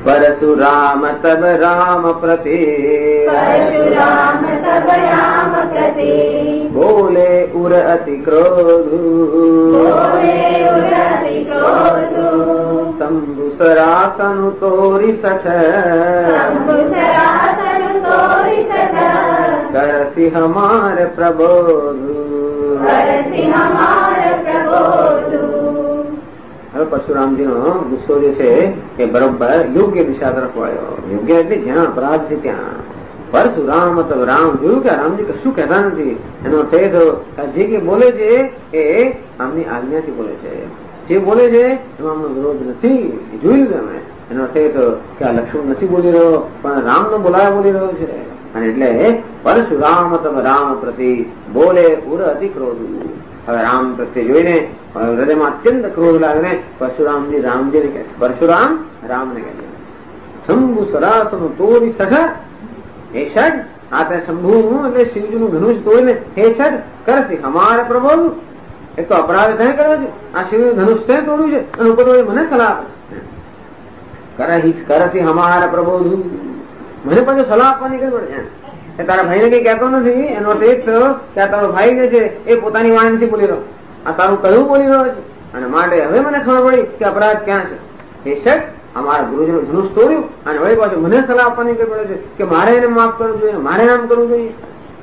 परशुराम तब राम प्रति, परशुराम तब राम प्रति, बोले उर अति क्रोध, बोले उर अति क्रोध, शंभु सरासन तोरि सठ, शंभु सरासन तोरि सठ, करसि हमार प्रबोध, करसि हमार प्रबोध। હવે પરશુરામજીનો ગુસ્સો જે છે એ બરોબર યોગ્ય દિશા તરફ વળ્યો. યોગ્ય એટલે જ્યાં અપરાધ છે ત્યાં. પરશુરામ મતલબ રામ જોયું કે રામજી કશું કહેતા નથી. એનો અર્થ એ થયો કે જે કે બોલે છે એ આમની આજ્ઞાથી બોલે છે. જે બોલે છે એમાં આમનો વિરોધ નથી. જોઈ લીધું એમણે. એનો અર્થ એ થયો કે આ લક્ષ્મણ નથી બોલી રહ્યો પણ રામનો બોલાયા બોલી રહ્યો છે. અને એટલે પરશુરામ મતલબ રામ પ્રતિ બોલે ઉર અતિ ક્રોધ. હવે રામ પ્રત્યે જોઈને હૃદયમાં અત્યંત ક્રોધ લાગે. પરશુરામજી રામજીને કહે છે, પરશુરામ રામને કહે છે, શંભુ સરાસન તોરી સઠ, હે ષડ આ તે શંભુ એટલે શિવજીનું ધનુષ તોડીને હે ષડ કરસી હમારે પ્રબોધ. એક તો અપરાધ તે કર્યો છે, આ શિવનું ધનુષ તે તોડ્યું છે અને ઉપર મને સલાહ કરસી હમારે પ્રબોધ. મને પાછું સલાહ આપવાની કઈ પડે. તારા ભાઈને કઈ કહેતો નથી. એનો અર્થ એ થયો કે આ તારો ભાઈ જે છે એ પોતાની વાણી નથી બોલી રહ્યો, આ તારું કયું બોલી રહ્યો છે. અને માટે હવે મને ખબર પડી કે અપરાધ ક્યાં છે. એ શક અમારા ગુરુજીનું ધનુષ તોડ્યું અને વળી પાછું મને સલાહ આપવાની કઈ પડે છે કે મારે એને માફ કરવું જોઈએ, મારે આમ કરવું જોઈએ.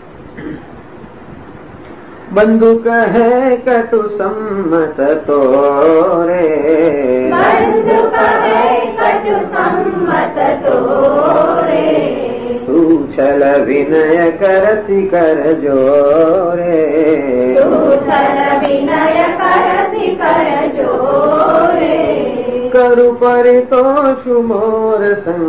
બંધુ કહે કટુ સંમત તોરે, બંધુ કહે કટુ સંમત તોરે, તું છલ વિનય કરસી કર જોરે, તું છલ વિનય કરસી કર જોરે, કરુ પરિતોષુ મોર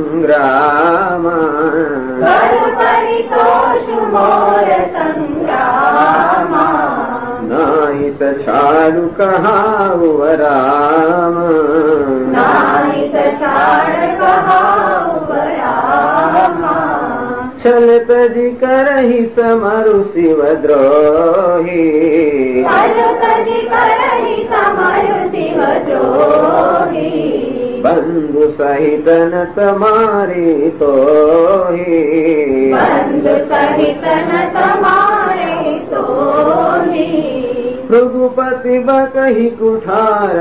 સંગ્રામા, કર પરિતોષુ મોર સંગ્રામા, નાહિત છાડુ કહાઉ રામ, નાહિત છાડ કહાઉ રામા, છલ તજી કરહી સમરુ શિવ દ્રોહી, છલ તજી કરહી સમરુ શિવ દ્રોહી, બંધુ સહિત ન તમારી તોહી, બંધુ સહિત ન તમારી તોહી, ભૃગુપતિ બકહી કુઠાર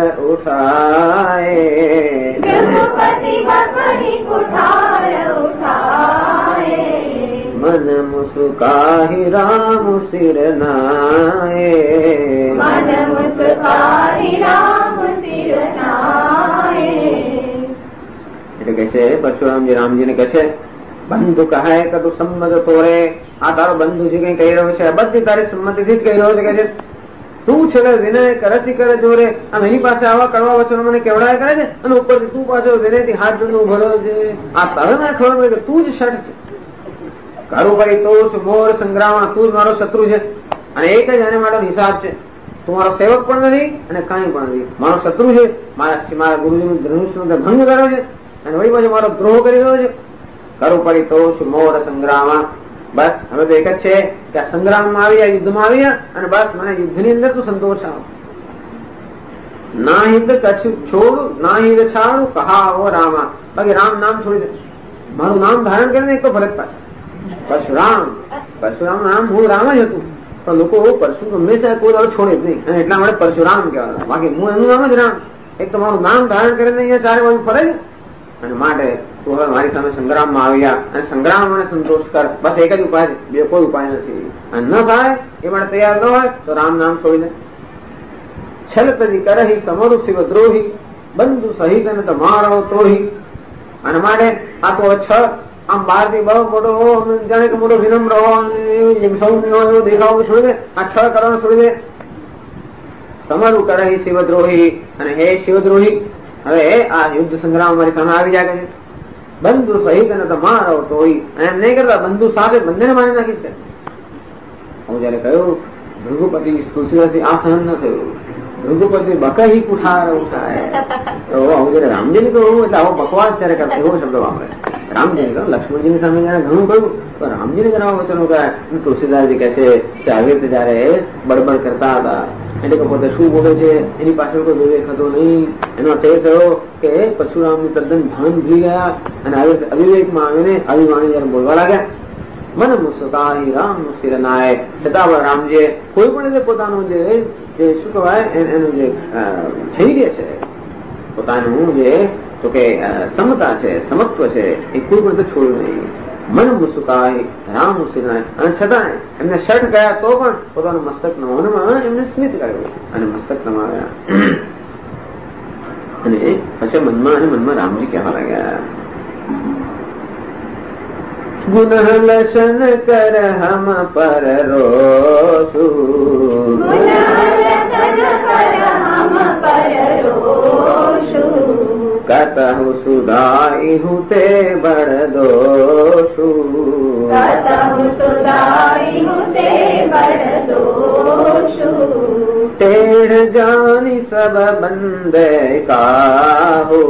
ઉઠાય, ભૃગુપતિ બકહી કુઠાર ઉઠાય, મન મુસુકાહી રામ સિર નાય, મન મુસ્કાહી રામ સિર નાય. એટલે કે છે પરશુરામજી રામજીને કહે છે, બંધુ કહે કે તું સંમત તોરે, આ તારો બંધુ જે કઈ કહી રહ્યો છે બધી તારી સંમતિથી જ કહી રહ્યો છે. કે છે તું છેલ્લે વિનય કરસી કરે જોરે. આમ એની પાસે આવા કડવા વચનો મને કેવડાય કરે છે અને ઉપરથી તું પાછો વિનયથી હાથ જોડનો ઉભો રહ્યો છે. આ તારે મને ખબર પડે કે તું જ શટ છે. કારું ભાઈ તો મોર સંગ્રામ, તું જ મારો શત્રુ છે અને એક જ આને માટે હિસાબ છે. તું મારો સેવક પણ નથી અને કઈ પણ નથી, મારો શત્રુ છે. મારા ગુરુજીનું ધનુષનો ભંગ કર્યો છે અને વળી પાછો મારો દ્રોહ કરી રહ્યો છે. કારું પડી તો મોર સંગ્રામ. બસ હવે તો એક જ છે કે આ સંગ્રામમાં આવી ગયા, યુદ્ધમાં આવી ગયા અને બસ મને યુદ્ધની અંદર તું સંતોષ આવ. ના હિત કચ્છ છોડ ના હિત છાડું કહાવો રામા. બાકી રામ નામ છોડી દે, મારું નામ ધારણ કરીને એક તો ફરક પાડે. પરશુરામ, પરશુરામ નામ હું રામ જ હતું પણ લોકો પરશુ હંમેશા કોઈ દાડો છોડે જ નહીં અને એટલા માટે પરશુરામ કહેવાય. બાકી હું એનું નામ જ રામ. એક તો મારું નામ ધારણ કરીને અહીંયા ચારે બાજુ ફરે છે અને માટે તું હવે મારી સામે સંગ્રામમાં આવ્યા અને સંગ્રામ મને સંતોષ કર. બસ એક જ ઉપાય છે, બે કોઈ ઉપાય નથી. અને ન થાય એ માટે તૈયાર ન હોય તો રામ નામ છોડી દે. છલ તજી કરહી સમરુ શિવ દ્રોહી, બંધુ સહિત અને તમારો તોહી. અને માટે આ તો છ આમ બહારથી બહુ મોટો જાણે કે મોટો વિનમ્ર સૌમ્ય એવો દેખાવો છોડી દે. આ છ કરવાનું છોડી દે. સમરુ કરહી શિવદ્રોહી અને હે શિવદ્રોહી હવે આ યુદ્ધ સંગ્રામ મારી સામે આવી જાય છે. બંધુ સહિત અને તમારો તોહી. એમ નહીં કરતા બંધુ સાથે બંનેને મારી નાખીશ. હું જયારે કહ્યું ભૃગુપતિ તુલસીદાસથી આ સહન ન થયું. ભૃગુપતિ બકહી કુઠાર ઉઠાય તો હું જયારે રામજીને કહું એટલે આવો બકવાસ જયારે કરતા એવો શબ્દ વાપરે. રામજીને કહું લક્ષ્મણજીની સામે જયારે ઘણું કહ્યું તો રામજીને જણાવવા વચનો કહે. તુલસીદાસજી કહે છે કે આવી રીતે જયારે બળબડ કરતા હતા એટલે કે પોતે શું બોલે છે એની પાછળ કોઈ વિવેક હતો નહીં. એનો અર્થ એ થયો કે પરશુરામને તદ્દન ભાન ભૂલી ગયા અને અવિવેકમાં આવીને આવી વાણી જયારે બોલવા લાગ્યા. મન મુસ્કાહી રામ શિરનાય, છતાં રામજીએ કોઈ પણ રીતે પોતાનું જે શું કહેવાય એનું જે ધૈર્ય છે, પોતાનું જે તો કે સમતા છે, સમત્વ છે, એ કોઈ પણ છોડ્યું નહીં. મન મુસ્કાહી રામ શિરનાય, અને છતાં એમને શર્ટ ગયા તો પણ પોતાનું મસ્તક નમાવવામાં એમને સ્મિત કર્યું અને મસ્તક નમાવ્યા. અને પછી મનમાં રામજી કહેવા લાગ્યા, ગુનહ લશન કર હમ પર રોસુ, કતહુ સુધાઈ હું તે બળ દોષુ, ટેઢ જાની સબ બંદે કાહુ,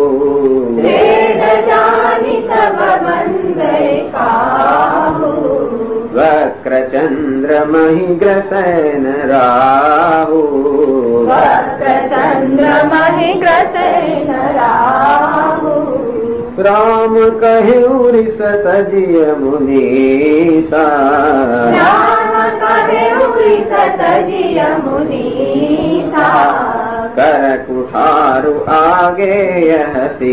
વક્ર ચંદ્ર મહી ગ્રસન રાહુ, રામ કહ્યું રિસ તજીય મુનીસા, કર કુઠારુ આગે યહ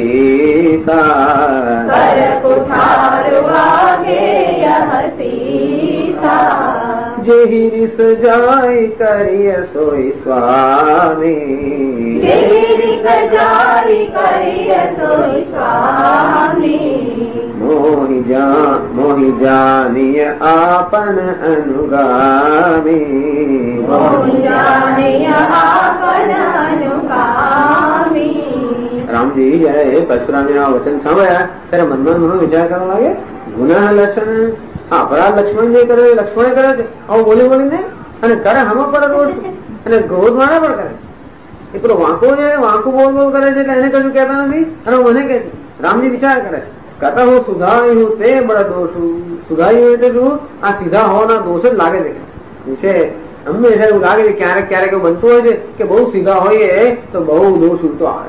સીતા, જેહી રીસ જાય કરીય સોઈ સ્વામી, મોહી જાનિય આપન અનુગામી, રામજી જયારે પરશુરામી ના વચન સાંભળ્યા ત્યારે મનમાં વિચાર કરવા લાગે, ગુનાહ લક્ષણ અપરાધ લક્ષ્મણ જે કરે લક્ષ્મણ કરે છે આવું બોલી બોલીને, અને કરે હમ પર રોડ અને ક્રોધ માણા પણ કરે. એ પેલો વાંકો છે, વાંકું બોલ બોલ કરે છે એટલે એને કશું કહેતા નથી અને મને કહે છે. રામજી વિચાર કરે, કથા હું સુધાર્યું તે બળ દોષું, સુધાર્યું એટલે શું, આ સીધા હોવાના દોષ જ લાગે છે. હંમેશા એવું લાગે છે ક્યારેક ક્યારેક એવું બનતું હોય છે કે બહુ સીધા હોઈએ તો બહુ દોષ ઉલટો આવે.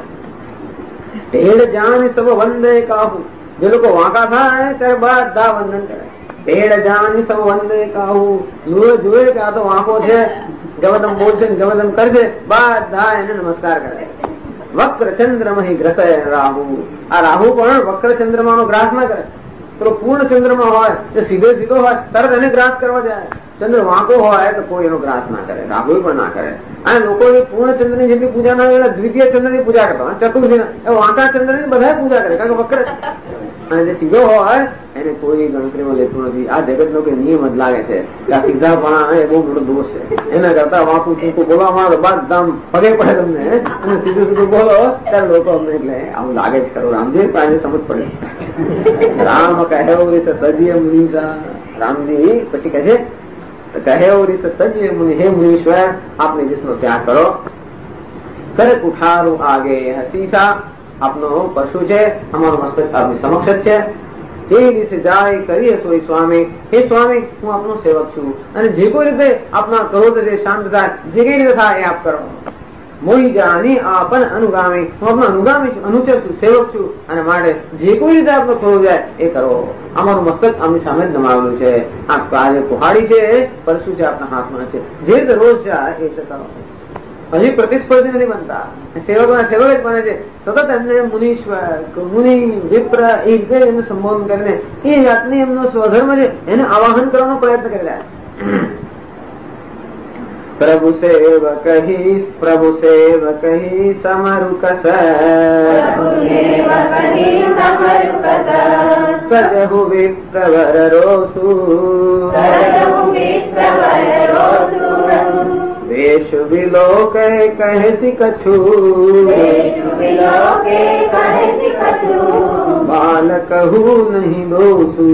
ઢેડ જાન સબ વંદે કાહુ, જે લોકો વાંકા થાય ત્યારે બધા વંદન કરે. ઢેડ જાન સબ વંદે કાહુ, જોયે કે આ તો વાંકો છે, જવદમ બોલશે જવદમ કરશે, બધા એને નમસ્કાર કરે. વક્ર ચંદ્રમહી ગ્રસય રાહુ, આ રાહુ પણ વક્ર ચંદ્રમા નો ગ્રાસ ના કરે. તો પૂર્ણ ચંદ્રમાં હોય તો સીધો હોય તરત એને ગ્રાસ કરવા જાય. ચંદ્ર વાંકો હોય તો કોઈ એનો ગ્રાસ ના કરે, રાહુ પણ ના કરે. અને લોકો પૂર્ણ ચંદ્ર ની જેટલી પૂજા ના કરે, દ્વિતીય ચંદ્ર ની પૂજા કરતા, ચતુર્થી વાંકા ચંદ્ર ની બધા પૂજા કરે, કારણ કે વક્ર. અને જે સીધો હોય એને કોઈ ગણતરીમાં લેતું નથી. આ જગત નો કઈ નિયમ જ લાગે છે કે આ સીધાપણા એ બહુ મોટો દોષ છે. એના કરતા વાંકું ચૂકું બોલવા માંડો બધા પગે પડે તમને, અને સીધું સીધું બોલો ત્યારે લોકો અમને એટલે આવું લાગે છે ખરું. રામજી પાસે સમજ પડે. રામ કહેવું તજીય મુનીસા, રામજી પછી કહે છે કહેવું તજીય મુનિ, હે મુનીશ્વર આપને जिसનો ત્યાગ કરો. કરે કુઠારું આગે હસીસા, આપનો પશુ છે અમારો મસ્તક આપની સમક્ષ છે. જે રીતે જાય કરીએ સોય સ્વામી, હે સ્વામી હું આપનો સેવક છું અને જે કોઈ રીતે આપના ક્રોધ જે શાંત થાય, જે કઈ રીતે થાય એ આપ કરો. મોહી જાની આપન અનુગામી, હું આપનો અનુગામી છું, અનુચર છું, સેવક છું, અને માટે જે કોઈ રીતે આપનો ક્રોધ જાય એ કરો. અમારું મસ્તક આમની સામે જ નમાવેલું છે. આ કાર્ય કુહાડી છે, પરશુ છે આપના હાથમાં છે, જે રીતે રોજ જાય એ રીતે કરો. હજી પ્રતિસ્પર્ધી નથી બનતા, સેવકોના સેવક જ બને છે. સતત એમને મુનીશ્વર, મુનિ, વિપ્ર એ રીતે એમને સંબોધન કરીને એ જાતની એમનો સ્વધર્મ છે એને આવાહન કરવાનો પ્રયત્ન કરી રહ્યા. પ્રભુ સેવકહી સમરુ કસ, સજહુ વિપ્રવર રોસુ, વેશ વિલોકે કહેસી કછુ, બાલ કહું નહીં દોષુ.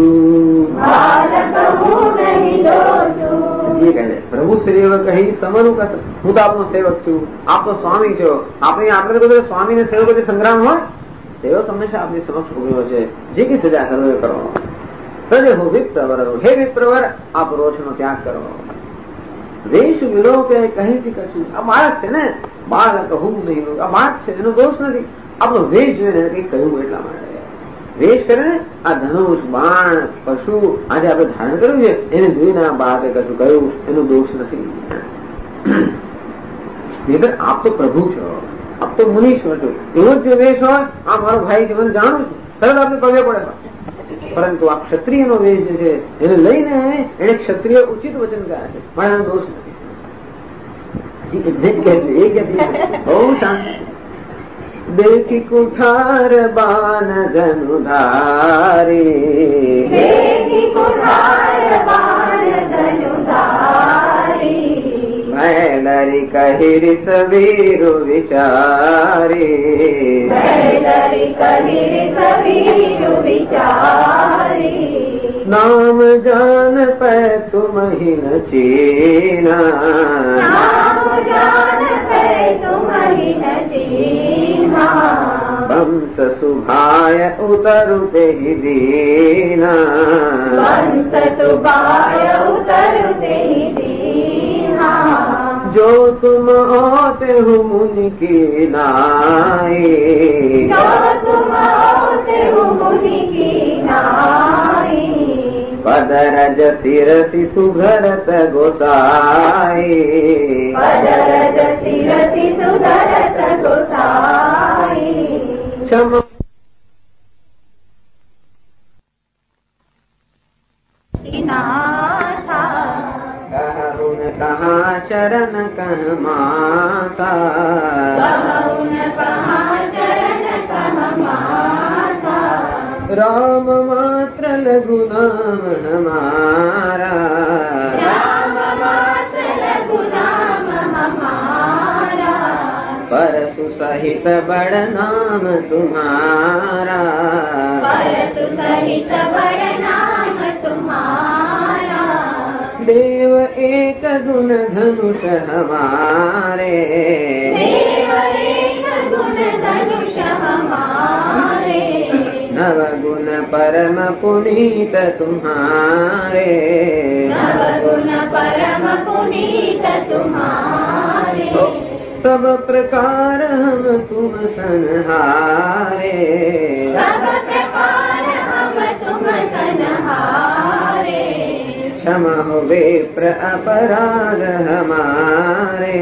પ્રભુ સેવક કહી સમરું કસ, હું તો આપનો સેવક છું, આપનો સ્વામી છો. આપણે બધું સ્વામી ને સેવક જે સંગ્રામ હોય, સેવક હંમેશા આપની સમક્ષ ઉભ્યો છે. જે કઈ સજા કરો એ કરો. સજે હું વિપ્રવર, હે વિપ્રવર આપ રોષ નો ત્યાગ કરો. વેશ વિલોકે કહેતી કશું. આ બાળક છે ને, બાળક હું નહીં, આ બાળક છે એનો દોષ નથી. આપણો વેશ જોઈને કઈ કહ્યું એટલા માટે વેશ કરે ને. આ ધનુષ બાણ પશુ આજે આપણે ધારણ કર્યું છે એને જોઈને આ બાળકે કશું કહ્યું એનો દોષ નથી. નહીતર આપ તો પ્રભુ છો, આપ તો મુનીશ્વર છો. એવો જ વેશ હોય, આ મારો ભાઈ છે મને જાણું છું, તરત આપણે પગે પડે. પરંતુ આ ક્ષત્રિય નો વેશ જે છે એને લઈને એને ક્ષત્રિય ઉચિત વચન કહે છે, પણ એનો દોષ નથી. બહુ શાંતિ. દેખી કુઠાર બાન ધનુધારી, ભૈલરી કહિરી સવીરુ વિચારી, નામ જાન પે તુમ હી ન ચીના, વંશ સુભાય ઉતરુ તે દીના, જો તુમ હોતે હો મુનિ કી નાઈ, પદરજ શિરસી સુઘરત ગોસાઈ, ક્ષમ कहूँ कहाँ चरण कह माता, राम मात्र लघु नाम हमारा, परसु सहित बड़ नाम तुम्हारा, देव एक गुण धनुष हमारे, नव गुण परम पुनीत तुम्हारे, सब प्रकार हम तुम सनहारे, क्षमा हो विप्र अपराध हमारे,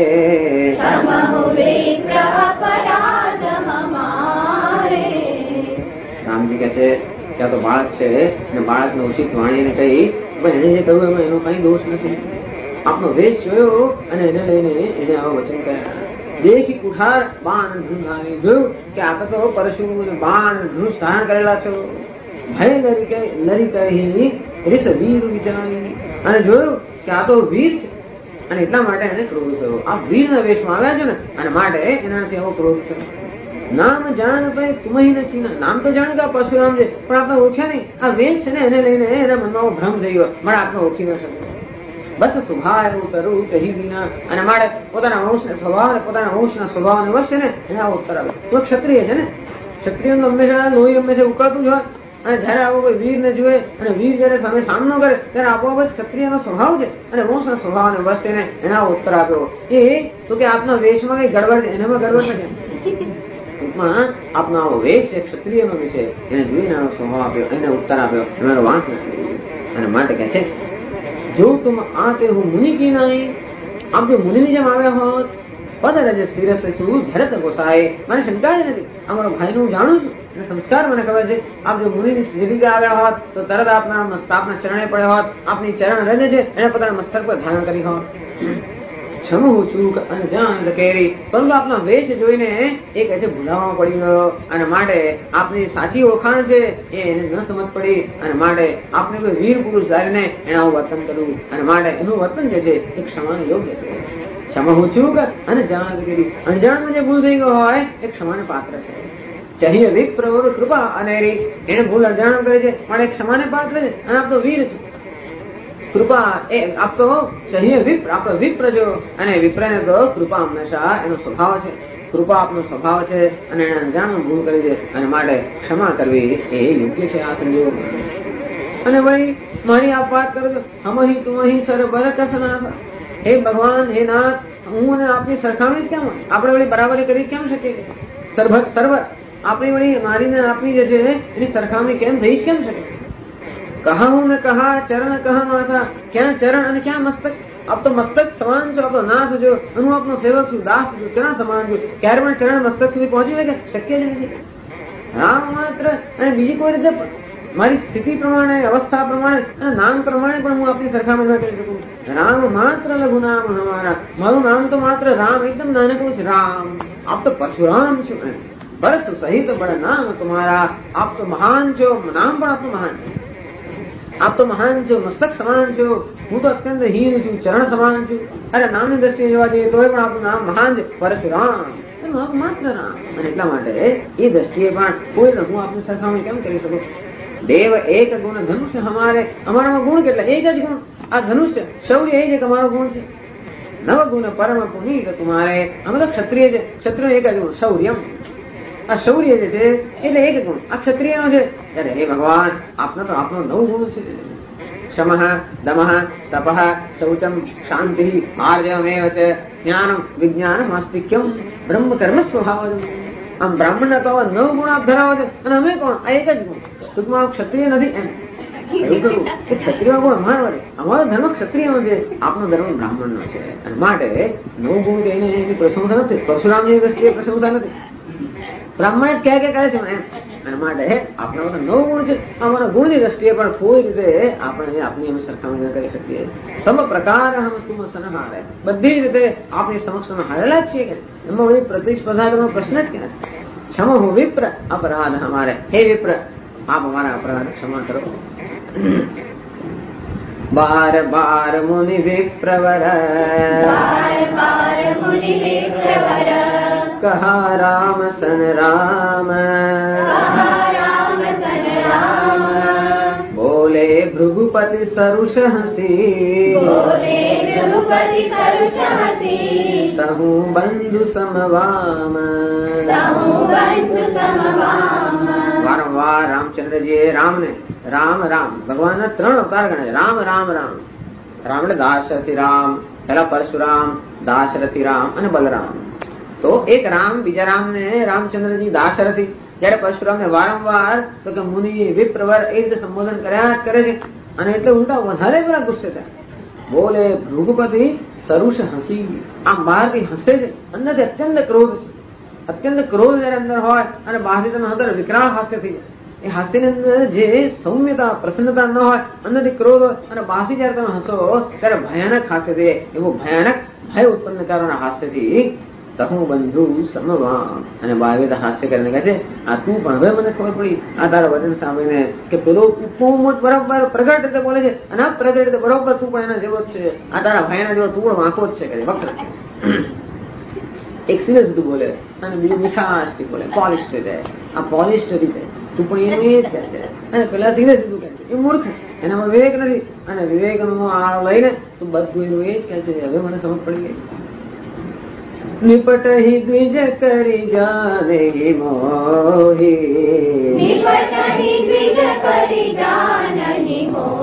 રામજી કહે છે ત્યાં તો બાળક છે ને બાળકને ઉચિત વાણીને કહી એને જે કહ્યું એમાં એનો કઈ દોષ નથી. આપનો વેશ જોયો અને એને લઈને એને આવા વચન કર્યા. દેખી કુઠાર બાણ ધનુષ જોયું કે આપણે તો પરશુ બાણ ધનુષ ધારણ કરેલા છો. ભય લરી કહી રીસ વીર વિચારી, અને જોયું કે આ તો વીર છે અને એટલા માટે એને ક્રોધ થયો. આ વીરના વેશમાં આવ્યા છે ને અને માટે એનાથી આવો ક્રોધ થયો. નામ જાણ ભાઈ તુમહી નથી, નામ તો જાણ કે પરશુરામ છે પણ આપણે ઓળખ્યા નહીં. આ વેશ છે ને એને લઈને એના મનમાં ભ્રમ થઈ ગયો, મારે આપણે ઓળખી ન શકે. બસ સ્વભાવ ઉતરવું કહી દીના, અને મારે પોતાના વંશના સ્વભાવને વશ છે ને એને આવો ઉત્તર આવે. તો ક્ષત્રિય છે ને, ક્ષત્રિયનું હંમેશા લોહી હંમેશા ઉકળતું જ હોય. અને જયારે આવો કોઈ વીરને જોયે અને વીર જયારે સામે સામનો કરે ત્યારે આપોઆપ જ ક્ષત્રિયનો સ્વભાવ છે અને વંશના સ્વભાવને વશ એને એના ઉત્તર આપ્યો. એ તો કે આપના વેશમાં કઈ ગડબડ, એનામાં ગડબડ નથી. ટૂંકમાં આપનો આવો વેશ છે ક્ષત્રિયનો વિષય, એને જોઈને આનો સ્વભાવ આપ્યો, એને ઉત્તર આપ્યો, એનો વાંક નથી. અને માટે કહે છે જો તુમ આતે હું મુનિ કી નાઈ, આપ જો મુનિની જેમ આવ્યા હોત, પદરજ શિરસ શું ભરત ગોસાઈ, મને શંકા જ નથી. અમારો ભાઈ હું જાણું છું, સંસ્કાર મને ખબર છે. આપ જો મુનિની સ્થિતિ આવ્યા હોત તો તરત આપના ચરણે પડ્યા હોત, આપની ચરણ રજ છે એને પોતાના મસ્તક પર ધારણ કરી હોત. ક્ષમ હું ચૂક અને જાણ કેરી, પરંતુ આપના વેશ જોઈને એ કહે છે ભૂલાવા પડી ગયો, અને માટે આપની સાચી ઓળખાણ છે એ એને ન સમજ પડી, અને માટે આપને કોઈ વીર પુરુષ ધારીને એને આવું વર્તન કર્યું, અને માટે એનું વર્તન જે છે એ ક્ષમાને યોગ્ય છે. ક્ષમા હું ચૂક અને જાણ કેરી, અણજાણમાં જે ભૂલ થઈ ગયો હોય એ ક્ષમાને પાત્ર છે. ચાહીએ વિપ્ર કૃપા અનેરી, એને ભૂલ અજાણ કરે છે પણ એ ક્ષમાને પાત્ર છે, અને આપ તો વીર છે. કૃપા એ આપ તો ચાહીએ વિપ્ર, આપ તો વિપ્ર છો, અને વિપ્રને તો કૃપા હંમેશા એનો સ્વભાવ છે. કૃપા આપનો સ્વભાવ છે અને એને અજાણમાં ભૂલ કરી છે, અને માટે ક્ષમા કરવી એ યોગ્ય છે આ સંજોગોમાં. અને વળી મારી આપ વાત કરો છો હમહી તુમહી સર બર કસના, હે ભગવાન, હે નાથ, હું અને આપની સરખામણી જ કેમ? આપણે વળી બરાબરી કરી કેમ શકીએ? સર્વ આપણી વળી મારીને આપની જે છે એની સરખામણી કેમ થઈ જ કેમ શકે? કહા હું ને કહા ચરણ કહા માથા, ક્યાં ચરણ અને ક્યાં મસ્તક? આપ તો મસ્તક સમાન છો, આપ તો નાથ છો, હું આપનો સેવક છું, દાસ છું, ચરણ સમાન છું. ક્યારે પણ ચરણ મસ્તક સુધી પહોંચી શકે? શક્ય જ નથી. રામ માત્ર અને બીજી કોઈ રીતે મારી સ્થિતિ પ્રમાણે, અવસ્થા પ્રમાણે અને નામ પ્રમાણે પણ હું આપની સરખામણી ન કરી શકું. રામ માત્ર લઘુ નામ હમારા, મારું નામ તો માત્ર રામ, એકદમ નાનકડું છે રામ. આપ તો પરશુરામ છો, બરસ સહિત બળ નામ તમારા. આપ તો મહાન છો, નામ પણ આપનું મહાન છે. આપ તો મહાન છો, મસ્તક સમાન છો, હું તો અત્યંત હીન છું, ચરણ સમાન છું. અરે નામની દ્રષ્ટિએ જોવા જઈએ તો પણ આપણું નામ મહાન છે, પરશુરામ માત્ર રામ. અને એટલા માટે એ દ્રષ્ટિએ પણ કોઈ હું આપની સરખામણી કેમ કરી શકું? દેવ એક ગુણ ધનુષ્ય હમારે, અમારામાં ગુણ કેટલા? એક જ ગુણ, આ ધનુષ્ય શૌર્ય એ જ એક અમારો ગુણ છે. નવ ગુણ પરમ પુનીત તુમારે, અમે તો ક્ષત્રિય છે, ક્ષત્રિય એક જ ગુણ શૌર્યમ. આ શૌર્ય જે છે એટલે એક ગુણ આ ક્ષત્રિયનો છે. ત્યારે હે ભગવાન, આપનો તો આપનો 9 ગુણ છે. શમઃ દમઃ તપઃ શૌચમ શાંતિ આર્જવમેવ ચ જ્ઞાનમ વિજ્ઞાનમ આસ્તિક્યમ બ્રહ્મ કર્મ સ્વભાવજમ. આમ બ્રાહ્મણના તો 9 ગુણ આપ ધરાવો છો અને અમે કોણ? આ એક જ ગુણ. ટૂંકમાં ક્ષત્રિય નથી એમ એવું કરું કે ક્ષત્રિય ગુણ અમારો ધર્મ ક્ષત્રિયનો છે, આપનો ધર્મ બ્રાહ્મણનો છે. અને માટે 9 ગુણ કહીને એની પ્રશંસા નથી, પરશુરામની દ્રષ્ટિએ પ્રશંસા નથી. બ્રાહ્મણ જ ક્યાં કહે છે એમ. અને માટે આપણા બધા 9 ગુણ છે, અમારા ગુણની દ્રષ્ટિએ પણ કોઈ રીતે આપણે આપની અમે સરખામણી ન કરી શકીએ. સમ પ્રકાર હમ તુમ સનહારે, બધી રીતે આપણી સમક્ષ હારેલા જ છીએ કે એમાં બધી પ્રતિસ્પર્ધા કરવાનો પ્રશ્ન જ ક્યાં છે? ક્ષમો હું વિપ્ર અપરાધ હમારે, હે વિપ્ર આપ અમારા અપરાધ ક્ષમા કરો. બાર બાર મુનિ વિપ્રવર, કહા રામ સન રામ, બોલે ભૃગુપતિ સરુષ હસી, તહું બંધુ સમવામ. વારંવાર રામચંદ્રજીએ રામને રામ રામ ભગવાનના 3 અવતાર ગણાય. રામ રામ રામ. રામ એટલે દાશરથી રામ, પેલા પરશુરામ, દાશરથી રામ અને બલરામ. તો એક રામ, બીજા રામ ને રામચંદ્રજી દાશરથી. જયારે પરશુરામને વારંવાર તો કે મુનિ વિપ્રવર એ રીતે સંબોધન કર્યા જ કરે છે. અને એટલે ઉલટા વધારે પેલા ગુસ્સે થાય. બોલે ભૃગુપતિ સરુષ હસી, આમ બહારથી હસે છે, અંદરથી અત્યંત ક્રોધ છે. અત્યંત ક્રોધ જયારે અંદર હોય અને બહારથી તમે અંદર વિકરાળ હાસ્ય થઈ જાય. એ હાસ્યની અંદર જે સૌમ્યતા, પ્રસન્નતા ન હોય, અંદરથી ક્રોધ હોય અને બહારથી જયારે તમે હસો ત્યારે ભયાનક હાસ્ય થઈ જાય. એવું ભયાનક ભય ઉત્પન્ન કરવાના હાસ્યથી તહું બંધુ સમવામ. અને બાવીર હાસ્ય કરીને કહે છે, આ તું પણ હવે મને ખબર પડી આ તારા વચન સાંભળીને કે પેલો બરોબર પ્રગટ રીતે બોલે છે અને આ પ્રગટ રીતે બરોબર તું પણ એના જેવો જ છે. આ તારા ભાઈના જેવો તું પણ વાંકો જ છે, કે વક્ર છે. એક સિરિયસ તું બોલે અને બીજું મીઠાશથી બોલે, પોલિસ્ટ રીતે. આ પોલિસ્ટ રીતે તું પણ એનું એ જ કહે છે. અને પેલા સિરિયસ તું કહે છે, એ મૂર્ખ છે, એનામાં વિવેક નથી. અને વિવેકનો આળ લઈને તું બધું એનું એ જ કહે છે. હવે મને સમજ પડી ગઈ. નિપટ હિ દ્વિજ કરી જાને મોહી, નિપટ હિ દ્વિજ કરી જાનહિ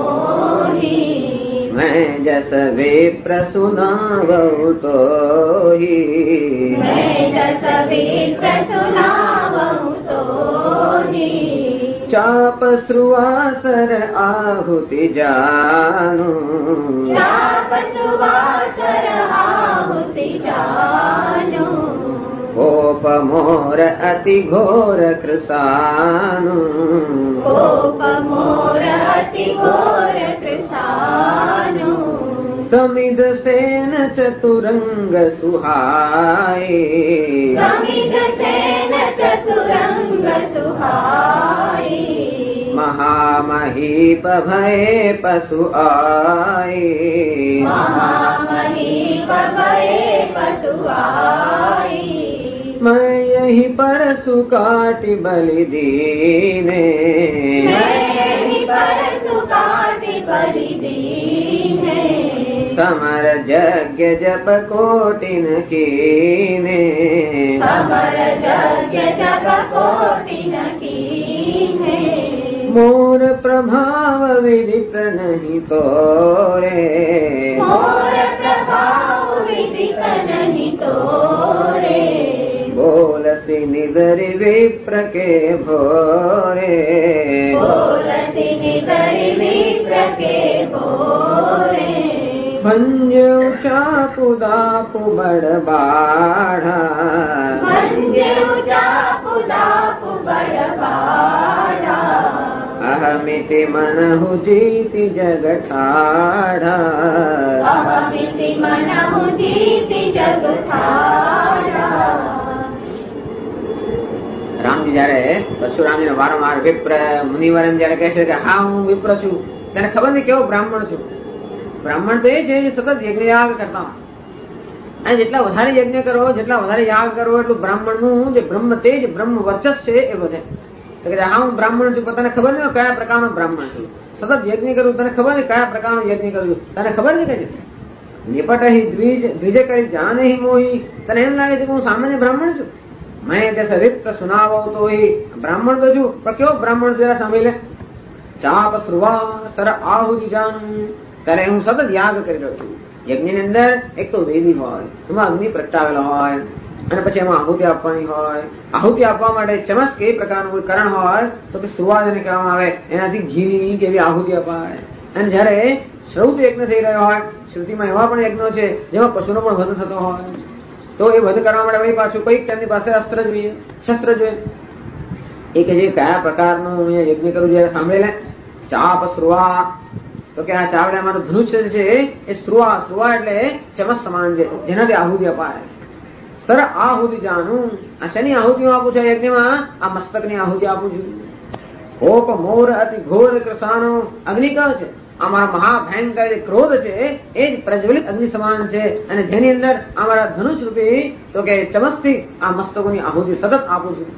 મોહી. मैं जस विप्र सुनावहु तोहि, मैं जस विप्र सुनावहु तोहि. चाप श्रुवासर आहुति जानु, चाप श्रुवासर आहुति जानु. कोप मोर अति घोर कृसानु, कोप मोर अति घोर कृसानु. समिध सेन चतुरंग सुहाई, समिध सेन चतुरंग सुहाई. महामहीप भये पशु आई, महामहीप भये पशु आई. मैं यही परसु काटि बलि दीने, मैं यही परसु काटि बलि दीने. समर यज्ञ जप कोटिन कीने, समर यज्ञ जप कोटिन कीने. मोर प्रभाव विदित नहीं तोरे, मोर प्रभाव बोलसी निदरि विप्र के भोरे, बोलसी निदरि विप्र के भोरे, भंज्यौ चापु दापु बड़बाढ़ा, भंज्यौ चापु दापु बड़बाढ़ा, अहमिति मनहु जीति जग ठाढ़ा, अहमिति मनहु जीति जग ठाढ़ा। રામજી જયારે પરશુરામને વારંવાર વિપ્ર મુનિવર એમ જયારે કહે છે કે હા હું વિપ્ર છું, તેને ખબર નહીં કેવો બ્રાહ્મણ છું. બ્રાહ્મણ તો એ છે જે સતત યજ્ઞ યાગ કરતા હોય, અને જેટલા વધારે યજ્ઞ કરો, જેટલા વધારે યાગ કરો, એટલું બ્રાહ્મણનું જે બ્રહ્મ તેજ, બ્રહ્મ વર્ચસ્વ છે એ વધે. હા હું બ્રાહ્મણ છું, પણ તને ખબર નહીં કયા પ્રકારનો બ્રાહ્મણ છું. સતત યજ્ઞ કરું, તને ખબર નહીં કયા પ્રકારનો યજ્ઞ કરું, તને ખબર નહીં કે નિપટ હિ દ્વિજ કરી જાન હિ મોહી, તને એમ લાગે છે કે હું સામાન્ય બ્રાહ્મણ છું. મેં તે વિપ્ર સુનાવો તો બ્રાહ્મણ તો છું, પણ કેવો બ્રાહ્મણ જરા સાંભળી લે. ચાપ શ્રુવા સર આહુતિ જાન, ત્યારે હું સતત યાગ કરી રહ્યો છું. યજ્ઞની અંદર એક તો વેદી હોય, એમાં અગ્નિ પ્રગટાવેલો હોય, અને પછી એમાં આહુતિ આપવાની હોય. આહુતિ આપવા માટે ચમસ કે પ્રકારનું કોઈ કરણ હોય તો કે શ્રુવા જેને કહેવામાં આવે, એનાથી ઘીની કેવી આહુતિ અપાય. અને જયારે શ્રૌત યજ્ઞ થઈ રહ્યો હોય, શ્રુતિમાં એવા પણ યજ્ઞો છે જેમાં પશુનો પણ વધ થતો હોય, તો એ વધ કરવા માટે વળી પાછું કોઈક તેમની પાસે અસ્ત્ર જોઈએ, શસ્ત્ર જોઈએ. એ કે જે કયા પ્રકારનું યજ્ઞ કરવું જયારે સાંભળી લે. ચાપ શ્રુવા, તો કે આ ચાવડા મારું ધનુષ્ય છે એ શ્રુવા, શ્રુવા એટલે ચમસ સમાન છે, જેનાથી આહુતિ અપાય. સર આહુતિ જાનું, આ શેની આહુતિ આપું છું યજ્ઞમાં? આ મસ્તકની આહુતિ આપું છું. કોપ મોર અતિ ઘોર કૃષાનો, અગ્નિ કયો છે? અમારા મહાભયંકર જે ક્રોધ છે એ જ પ્રજ્વલિત અગ્નિ સમાન છે, અને જેની અંદર અમારા ધનુષ રૂપી તો કે ચમસથી આ મસ્તકોની આહુતિ સતત આપું છું.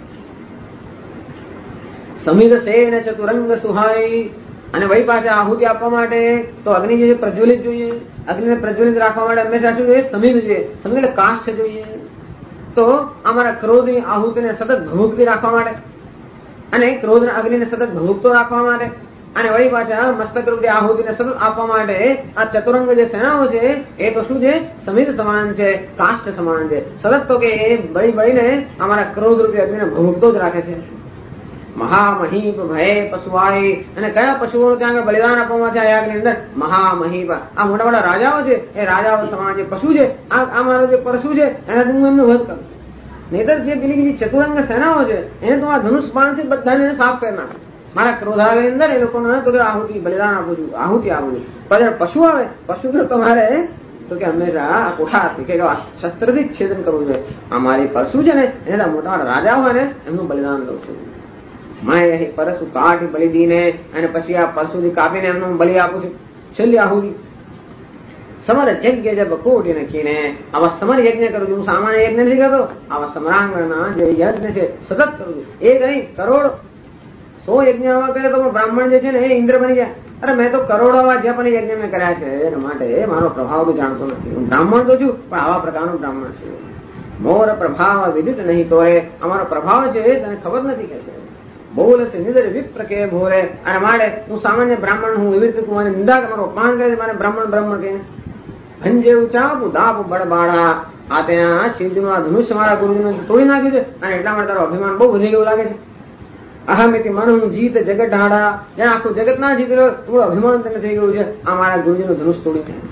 સમિર સેન ચતુરંગ સુહાઈ, અને વળી પાછા આહુતિ આપવા માટે તો અગ્નિ જે પ્રજ્વલિત જોઈએ. અગ્નિને પ્રજ્વલિત રાખવા માટે હંમેશા શું જોઈએ? સમીર જોઈએ. સમીર એટલે કાષ્ઠ જોઈએ. તો અમારા ક્રોધની આહુતિને સતત ભભૂકતી રાખવા માટે, અને ક્રોધના અગ્નિને સતત ભભૂકતો રાખવા માટે, અને વળી પાછા મસ્તક રૂપી આહુતિને સતત આપવા માટે આ ચતુરંગ જે સેનાઓ છે એ તો શું છે? સમીર સમાન છે, કાષ્ઠ સમાન છે. સતત તો કે એ બળી બળીને અમારા ક્રોધ રૂપી અગ્નિને ભભૂકતો જ રાખે છે. મહામહીપ ભય પશુઆઈ, અને કયા પશુઓ ત્યાં આગળ બલિદાન આપવામાં છે આ યાગની અંદર? મહામહીપ, આ મોટા મોટા રાજાઓ છે, એ રાજાઓ સમાન જે પશુ છે, આ મારો જે પરશુ છે એનાથી હું એમનું વધ કરું. નહીતર જે પેલી બીજી ચતુરંગ સેનાઓ છે એને તો આ ધનુષ બાણથી બધાને સાફ કરી નાખે. મારા ક્રોધાની અંદર એ લોકોને તો કે આહુતિ બલિદાન આપું છું, આહુતિ આપું છું. પણ પશુ આવે, પશુ તો તમારે તો કે હંમેશા કોઠાથી કે શસ્ત્રથી જ છેદન કરવું જોઈએ. આ મારી પરશુ છે ને એને મોટા મોટા રાજા હોય ને એમનું બલિદાન દઉં છું. મેં પરશુ કાઢી બલિ દીને, અને પછી આ પરશુથી કાપીને એમનું બલિ આપું છું. છેલ્લી આહુતિ સમર યજ્ઞ જબ કોટી નખીને, આવા સમર યજ્ઞ કરું છું. હું સામાન્ય યજ્ઞ નથી કરતો, આવા સમરાંગણના જે યજ્ઞ છે સતત કરું છું. એ કઈ કરોડ 100 યજ્ઞ આવા કરે તો બ્રાહ્મણ જે છે ને એ ઇન્દ્ર બની જાય. અરે મેં તો કરોડો આવા જે પણ યજ્ઞ મેં કર્યા છે એના માટે મારો પ્રભાવ તો જાણતો નથી. હું બ્રાહ્મણ તો છું, પણ આવા પ્રકારનું બ્રાહ્મણ છું. મોર પ્રભાવ વિદિત નહીં તોરે, અમારો પ્રભાવ છે તને ખબર નથી કે છે. બોલ છે નિદર વિપ્ર કે ભોરે, અને મારે હું સામાન્ય બ્રાહ્મણ હું, એવી રીતે તું મને નિંદા મારો અપમાન કરે, મારે બ્રાહ્મણ કે ભંજે ચાપુ દાપુ બળબાડા. આ ત્યાં શિવજીનું આ ધનુષ્ય મારા ગુરુજીનું તોડી નાખ્યું છે, અને એટલા માટે તારો અભિમાન બહુ વધી ગયું લાગે છે. અહમિતિ મનુ જીત જગત ઢાડા, જ્યાં આખું જગત ના જીત રહ્યો થોડું અભિમાન તને થઈ ગયું છે. આ મારા ગુરુજીનું ધનુષ તોડી છે.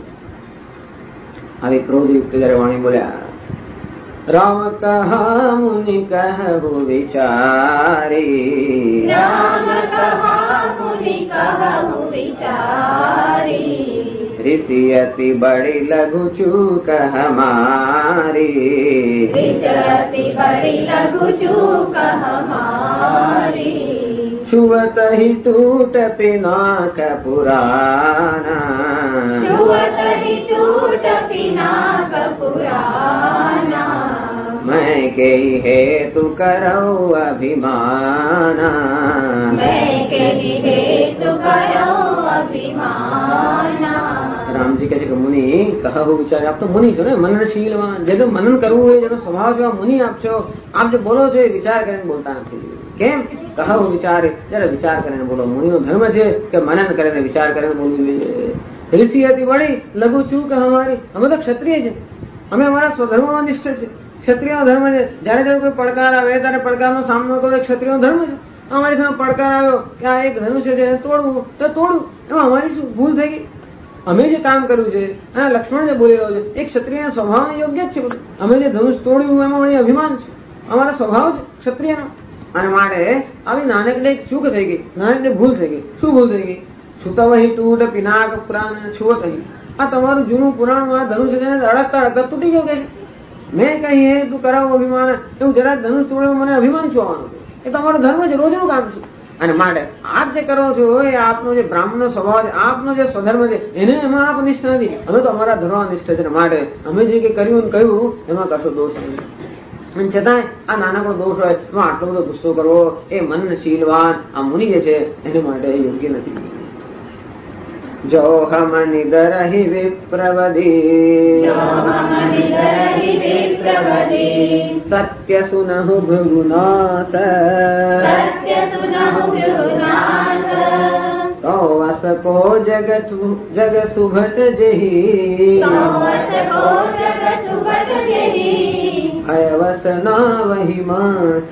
આવી ક્રોધયુક્ત જયારે વાણી બોલ્યા. રામ કહા મુનિ કહુ વિચારી, રામ કહા મુનિ કહુ વિચારી, ऋषि अति बड़ी लघु चूक हमारी, ऋषि अति बड़ी लघु चूक हमारी, छुवत ही टूट पिनाक पुराना, छुवत ही टूट पिनाक पुराना, मैं के हेतु करो अभिमाना, मैं के हेतु करो अभिमाना. રામજી કહે છે કે મુનિ કહો વિચાર. આપ તો મુનિ છો ને, મનનશીલવાન, જે મનન કરવું હોય જેનો સ્વભાવ છે મુનિ આપ છો. આપ જે બોલો છો એ વિચાર કરીને બોલતા નથી. કેમ? કહો વિચાર, જયારે વિચાર કરીને બોલો. મુનિનો ધર્મ છે કે મનન કરીને વિચાર કરીને બોલવું જોઈએ. ઋષિ હતી વળી લઘુ ચૂક અમારી, અમે તો ક્ષત્રિય છે, અમે અમારા સ્વધર્મમાં નિષ્ઠ છે. ક્ષત્રિય ધર્મ છે. જયારે જયારે કોઈ પડકાર આવે ત્યારે પડકારનો સામનો કરવો એ ક્ષત્રિય ધર્મ છે. અમારી સામે પડકાર આવ્યો કે આ એક ધનુષ્ય છે એને તોડવું તો તોડવું, એમાં અમારી શું ભૂલ થઈ ગઈ? અમે જે કામ કર્યું છે અને લક્ષ્મણ જે બોલી રહ્યો છે એ ક્ષત્રિયના સ્વભાવને યોગ્ય જ છે બધું. અમે જે ધનુષ તોડ્યું એમાં વળી અભિમાન છે, અમારો સ્વભાવ છે ક્ષત્રિયનો. અને માટે આવી નાનકડી એક ચૂક થઈ ગઈ, નાનકડી ભૂલ થઈ ગઈ. શું ભૂલ થઈ ગઈ? સુતવહી તૂટ પિનાક પુરાણ છુવત અહીં. આ તમારું જૂનું પુરાણમાં ધનુષ છે અડકતા અડકતા તૂટી ગયું કે મેં કહી તું કરાવું અભિમાન, એવું જરા ધનુષ તોડે મને અભિમાન શું આવવાનું? એ તમારો ધર્મ છે, રોજનું કામ છે. અને માટે આપ જે કરો છો એ આપનો જે બ્રાહ્મણનો સ્વભાવ છે, આપનો જે સ્વધર્મ છે એને એમાં આપ નિષ્ઠ નથી. અમે તો અમારા ધર્મ નિષ્ઠ છે. માટે અમે જે કઈ કર્યું ને કહ્યું એમાં કશો દોષ નથી. અને છતાંય આ નાનકડો દોષ હોય એમાં આટલો બધો ગુસ્સો કરવો એ મનશીલવાન આ મુનિ જે છે એને માટે યોગ્ય નથી. જો હમ નિદરહિ વિપ્રવદી સત્ય સુનહુ ભૃગુનાથ તો વસકો જગ સુભટ જેહી અયવસના વહી માત.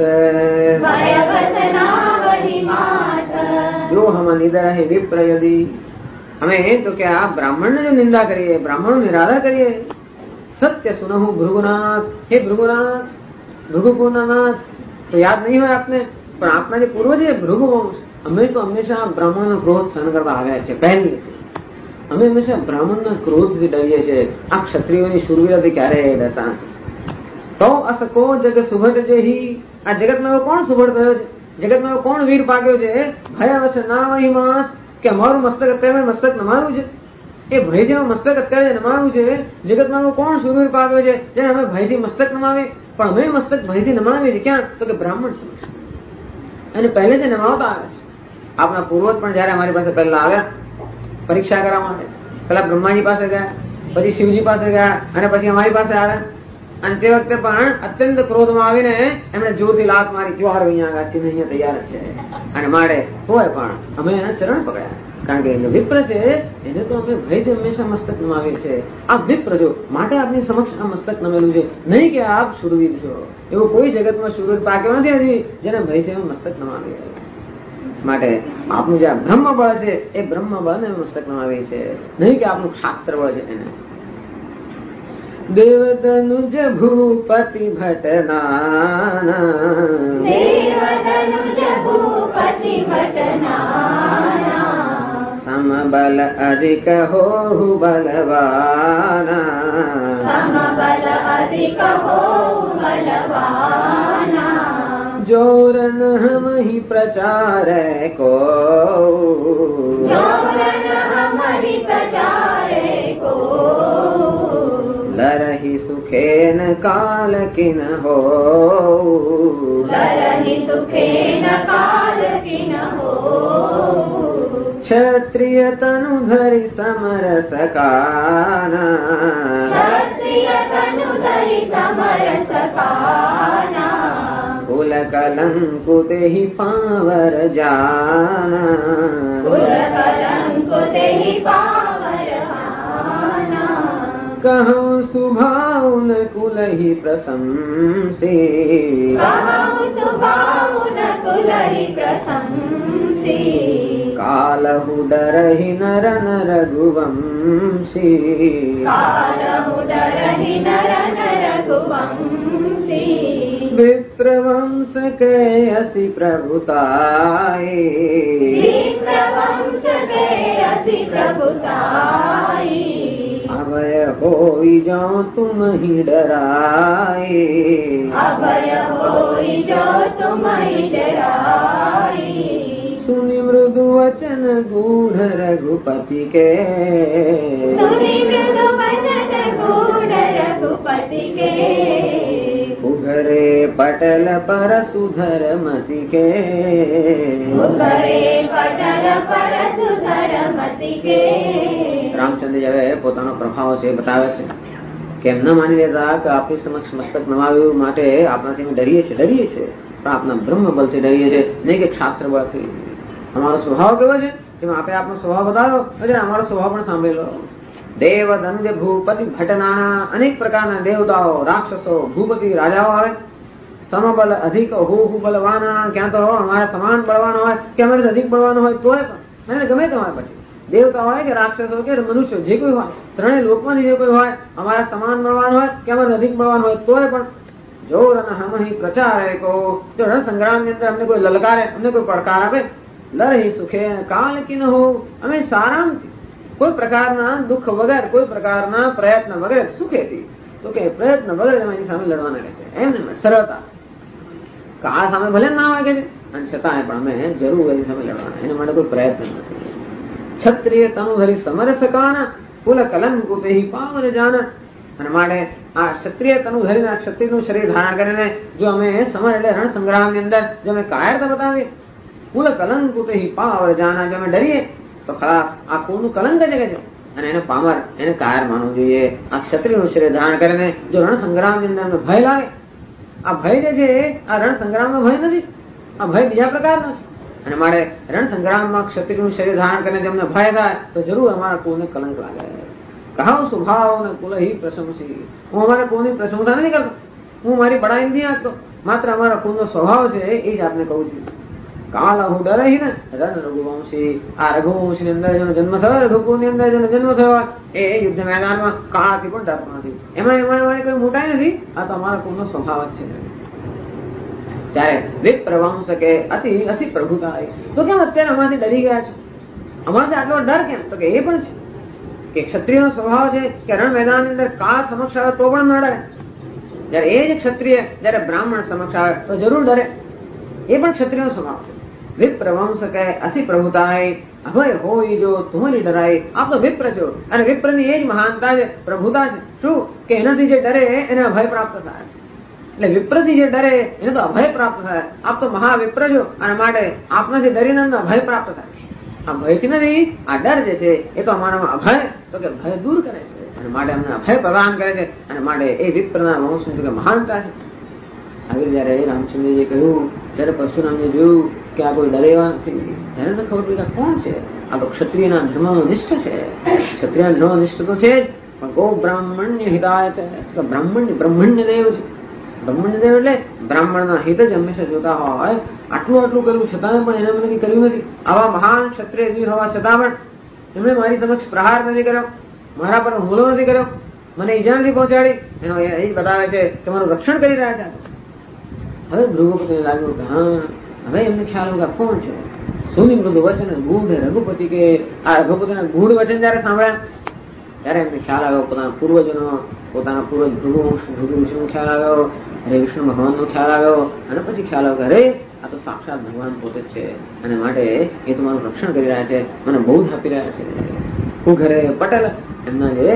જો હમ નિદરહિ વિપ્રયદી, અમે તો કે આ બ્રાહ્મણને જો નિંદા કરીએ, બ્રાહ્મણનો નિરાદર કરીએ. સત્ય સુનહુ ભૃગુનાથ, હે ભૃગુનાથ, ભૃગુપુરનાથ, તો યાદ નહીં હોય આપને, પણ આપના જે પૂર્વજ છે ભૃગુવંશ, અમે તો હંમેશા બ્રાહ્મણનો ક્રોધ સહન કરવા આવ્યા છે. પહેલી છે અમે હંમેશા બ્રાહ્મણના ક્રોધથી ડરીએ છીએ. આ ક્ષત્રિયોની શુરવીરથી ક્યારેય ડરતા નથી. તો અસકો જગ સુભટ જેહી, આ જગતમાં એવો કોણ સુભટ થયો છે? જગતમાં એવો કોણ વીર પાક્યો છે? ભયવશ ના વહી માસ, કે અમારું મસ્તક અત્યારે મસ્તક નમારું છે. એ ભય જેવું મસ્તક અત્યારે નમારું છે. જગતમાં કોણ સુરવીર પામ્યો છે જેને અમે ભયથી મસ્તક નમાવીએ? પણ અમે મસ્તક ભયથી નમાવીએ છીએ ક્યાં? તો કે બ્રાહ્મણ સમક્ષ. અને પહેલેથી નમાવતા આવે છે. આપણા પૂર્વજ પણ જયારે અમારી પાસે પહેલા આવ્યા પરીક્ષા કરવા માટે, પેલા બ્રહ્માજી પાસે ગયા, પછી શિવજી પાસે ગયા અને પછી અમારી પાસે આવ્યા. અને તે વખતે પણ અત્યંત ક્રોધમાં આવીને એમણે જોરથી લાત મારી, જો અહીંયા અહીંયા તૈયાર જ છે. અને માટે હોય પણ અમે એના ચરણ પકડ્યા, કારણ કે એ વિપ્ર છે એને તો અમે ભયથી હંમેશા મસ્તક નમાવીએ છીએ. આ વિપ્ર જો માટે આપની સમક્ષ આ મસ્તક નમેલું છે, નહીં કે આપ શુરવીર છો. એવું કોઈ જગતમાં શુરવીર પાક્યો નથી હજી જેને ભયથી અમે મસ્તક નમાવીએ. માટે આપનું જે બ્રહ્મ બળ છે એ બ્રહ્મ બળને મસ્તક નમાવીએ છે, નહીં કે આપનું ક્ષાત્ર બળ છે એને. દેવતનુજ ભૂપતિ ભટનાના, સમબલ અધિક હોહુ બલવાના, જોરન હમહિ પ્રચારે કો, લરહિ સુખેન કાલ કિન હો, ક્ષત્રિય તનુ ધરી સમરસ કાના, કુલ કલંકુત હિ પાવર જાના, કહું સુભાવ કુલ હિ પ્રશંસી, કાલહુ ડરહિ નર રઘુવંશી, વિપ્રવંશ કે અસિ પ્રભુતાય, અભય હોઈ જાઓ તુમ હી ડરાય, સુનિ મૃદુ વચન ગૂઢ રઘુપતિ કે, ઉઘરે પટલ પર સુધરમતિ કે, રામચંદ્ર હવે પોતાનો પ્રભાવ છે બતાવે છે કે એમ ન માની લેતા કે આપની સમક્ષ મસ્તક નમાવ્યું માટે આપણાથી અમે ડરીએ છીએ, પણ આપના બ્રહ્મ બળથી ડરીએ છીએ, નહીં કે ક્ષાત્ર બળથી. અમારો સ્વભાવ કેવો છે એમાં આપે આપનો સ્વભાવ બતાવ્યો, અમારો સ્વભાવ પણ સાંભળેલો. દેવ દંડ ભૂપતિ ભટનાના અનેક પ્રકારના દેવતાઓ, રાક્ષસો, ભૂપતિ, રાજાઓ આવે. સમબલ અધિક હો બલવાના, ક્યાં તો અમારા સમાન બળવાન હોય કે અમારે અધિક બળવાન હોય તોય પણ મને ગમે તમારે પછી દેવતા હોય કે રાક્ષસો કે મનુષ્ય જે કોઈ હોય, ત્રણેય લોકમાંથી જે કોઈ હોય, અમારા સમાન બળવાન હોય કે અમારે અધિક બળવાન હોય તોય પણ જો હમહી પ્રચારે કો, જો રણ સંગ્રામ ની અંદર અમને કોઈ લલકારે, અમને કોઈ પડકાર આપે, લરહી સુખે કાલ કી ન હો, અમે સારામથી કોઈ પ્રકારના દુઃખ વગર, કોઈ પ્રકારના પ્રયત્ન વગર સુખેથી, તો કે પ્રયત્ન વગર એની સામે લડવાના કહે છે. એમને સરળતા કાળ સામે ભલે ના હોય કે છે, અને છતાંય પણ અમે જરૂર એની સામે લડવાના, એના માટે કોઈ પ્રયત્ન નથી. ક્ષત્રિય તનુ ધરી સમરસ કાના, કુલ કલંક પેહી પાવર જાના. અને માટે આ ક્ષત્રિય તનુ ધરીને, ક્ષત્રિયનું શરીર ધારણ કરીને જો અમે સમર એટલે રણ સંગ્રામ ની અંદર જો અમે કાયરતા બતાવીએ, કુલ કલંક પેહી પાવર જાના, જો અમે ડરીએ તો ખરા આ કુળનું કલંક છે કે છે, અને એને પામર, એને કાયર માનવું જોઈએ. આ ક્ષત્રિયનું શરીર ધારણ કરીને જો રણ સંગ્રામ ની અંદર ભય લાગે, આ ભય જે છે આ રણ સંગ્રામનો ભય નથી, આ ભય બીજા પ્રકારનો છે. અને મારે રણ સંગ્રામમાં ક્ષત્રિયનું શરીર ધારણ કરીને જેમને ભય થાય તો જરૂર અમારા કુળને કલંક લાગે. કહો સ્વભાવ ને કુલ હિ પ્રશંસી, હું અમારા કુળની પ્રશંસા નથી કરતો, હું મારી બડાઈ નથી આપતો, માત્ર અમારા કુળનો સ્વભાવ છે એ જ આપને કહું છું. કાલ હું ડરે ને રણ રઘુવંશી, આ રઘુવંશી ની અંદર જેનો જન્મ થયો, રઘુકુળ ની અંદર જેનો જન્મ થયો એ યુદ્ધ મેદાનમાં કાળથી પણ ડરતો નથી. એમાં એમાં કોઈ મોટાઈ નથી, આ તો અમારા કુળનો સ્વભાવ જ છે. ત્યારે વિપ્રવંશ કે અતિ અસી પ્રભુતા, તો કેમ અત્યારે અમારાથી ડરી ગયા છે, અમારાથી આટલો ડર કેમ? તો કે એ પણ છે કે ક્ષત્રિયનો સ્વભાવ છે કે રણ મેદાન ની અંદર કાળ સમક્ષ આવે તો પણ ન ડરે. જયારે એ જ ક્ષત્રિય જયારે બ્રાહ્મણ સમક્ષ આવે તો જરૂર ડરે, એ પણ ક્ષત્રિયનો સ્વભાવ છે. વિપ્રવંશ કહે અસી પ્રભુતા, અભય હોય જો તુમરી ડરાય. આપ તો વિપ્ર છો, અને વિપ્રની એ જ મહાનતા છે, પ્રભુતા છે. શું કે એનાથી જે ડરે એને અભય પ્રાપ્ત થાય, એટલે વિપ્રથી જે ડરે એને તો અભય પ્રાપ્ત થાય. આપ તો મહાવિપ્ર છો, અને માટે આપનાથી ડરીને અમને અભય પ્રાપ્ત થાય. આ ભયથી નથી, આ ડર જે છે એ તો અમારામાં અભય, તો કે ભય દૂર કરે છે, અને માટે અમને અભય પ્રદાન કરે છે. અને માટે એ વિપ્રના વંશની કે મહાનતા છે. હવે જયારે રામચંદ્રજીએ કહ્યું, ત્યારે પરશુરામજી જોયું કે આ કોઈ ડરે એવા નથી, ત્યારે તો ખબર પડી કે કોણ છે, આ તો ક્ષત્રિયના ધર્મમાં નિષ્ઠ છે. ક્ષત્રિય ધર્મ નિષ્ઠ તો છે જ, પણ ગો બ્રાહ્મણ્ય હિતાય છે, બ્રહ્મણ્ય દેવ છે. બ્રહ્મણ્ય દેવ એટલે બ્રાહ્મણના હિત જ હંમેશા જોતા હોય. આટલું કર્યું છતાં પણ એને મને કઈ કર્યું નથી. આવા મહાન ક્ષત્રિય વીર હોવા છતાં પણ એમણે મારી સમક્ષ પ્રહાર નથી કર્યો, મારા પર હુમલો નથી કર્યો, મને ઈજા નથી પહોંચાડી. એનો એ જ બતાવે છે કે મારું રક્ષણ કરી રહ્યા છે. હવે ભૃગુપતિને લાગ્યું કે હા, હવે એમને ખ્યાલ આવ્યો કે કોણ છે. સુની મૃદુ વચન ગૂઢ રઘુપતિ, કે આ રઘુપતિના ગૂઢ વચન જયારે સાંભળ્યા ત્યારે એમને ખ્યાલ આવ્યો, પોતાના પૂર્વજનો, પોતાના પૂર્વજ ભૃગુવંશનો ખ્યાલ આવ્યો, હરે વિષ્ણુ ભગવાનનો ખ્યાલ આવ્યો, અને પછી ખ્યાલ આવ્યો કે અરે આ તો સાક્ષાત ભગવાન પોતે જ છે, અને માટે એ તો મારું રક્ષણ કરી રહ્યા છે, મને બહુ જ આપી રહ્યા છે. હું ઘરે પટેલ એમના જે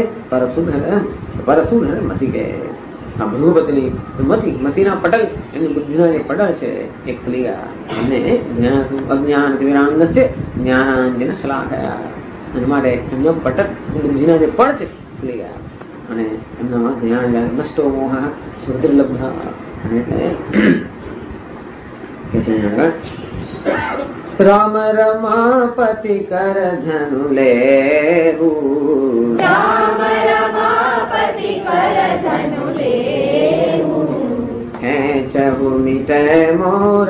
પરસુધર મતી કે આ ભૃગુપતિની મતીના પટેલ, એમની બુદ્ધિના જે પટેલ છે એ ખુલી ગયા. એમને અજ્ઞાન વિરાંગસ્ય જ્ઞાનાંજન શલાઘયા, અને માટે એમના પટક બુદ્ધિના જે પડ છે ખુલી ગયા, અને એમનામાં જ્ઞાન નષ્ટો મોહ સ્મૃતિર્લબ્ધ. અને એટલે રામ રમાપતિ કર ધનુ લેવું, રામ રમાપતિ કર ધનુ લેવું, ખેંચહુ મિટે મોર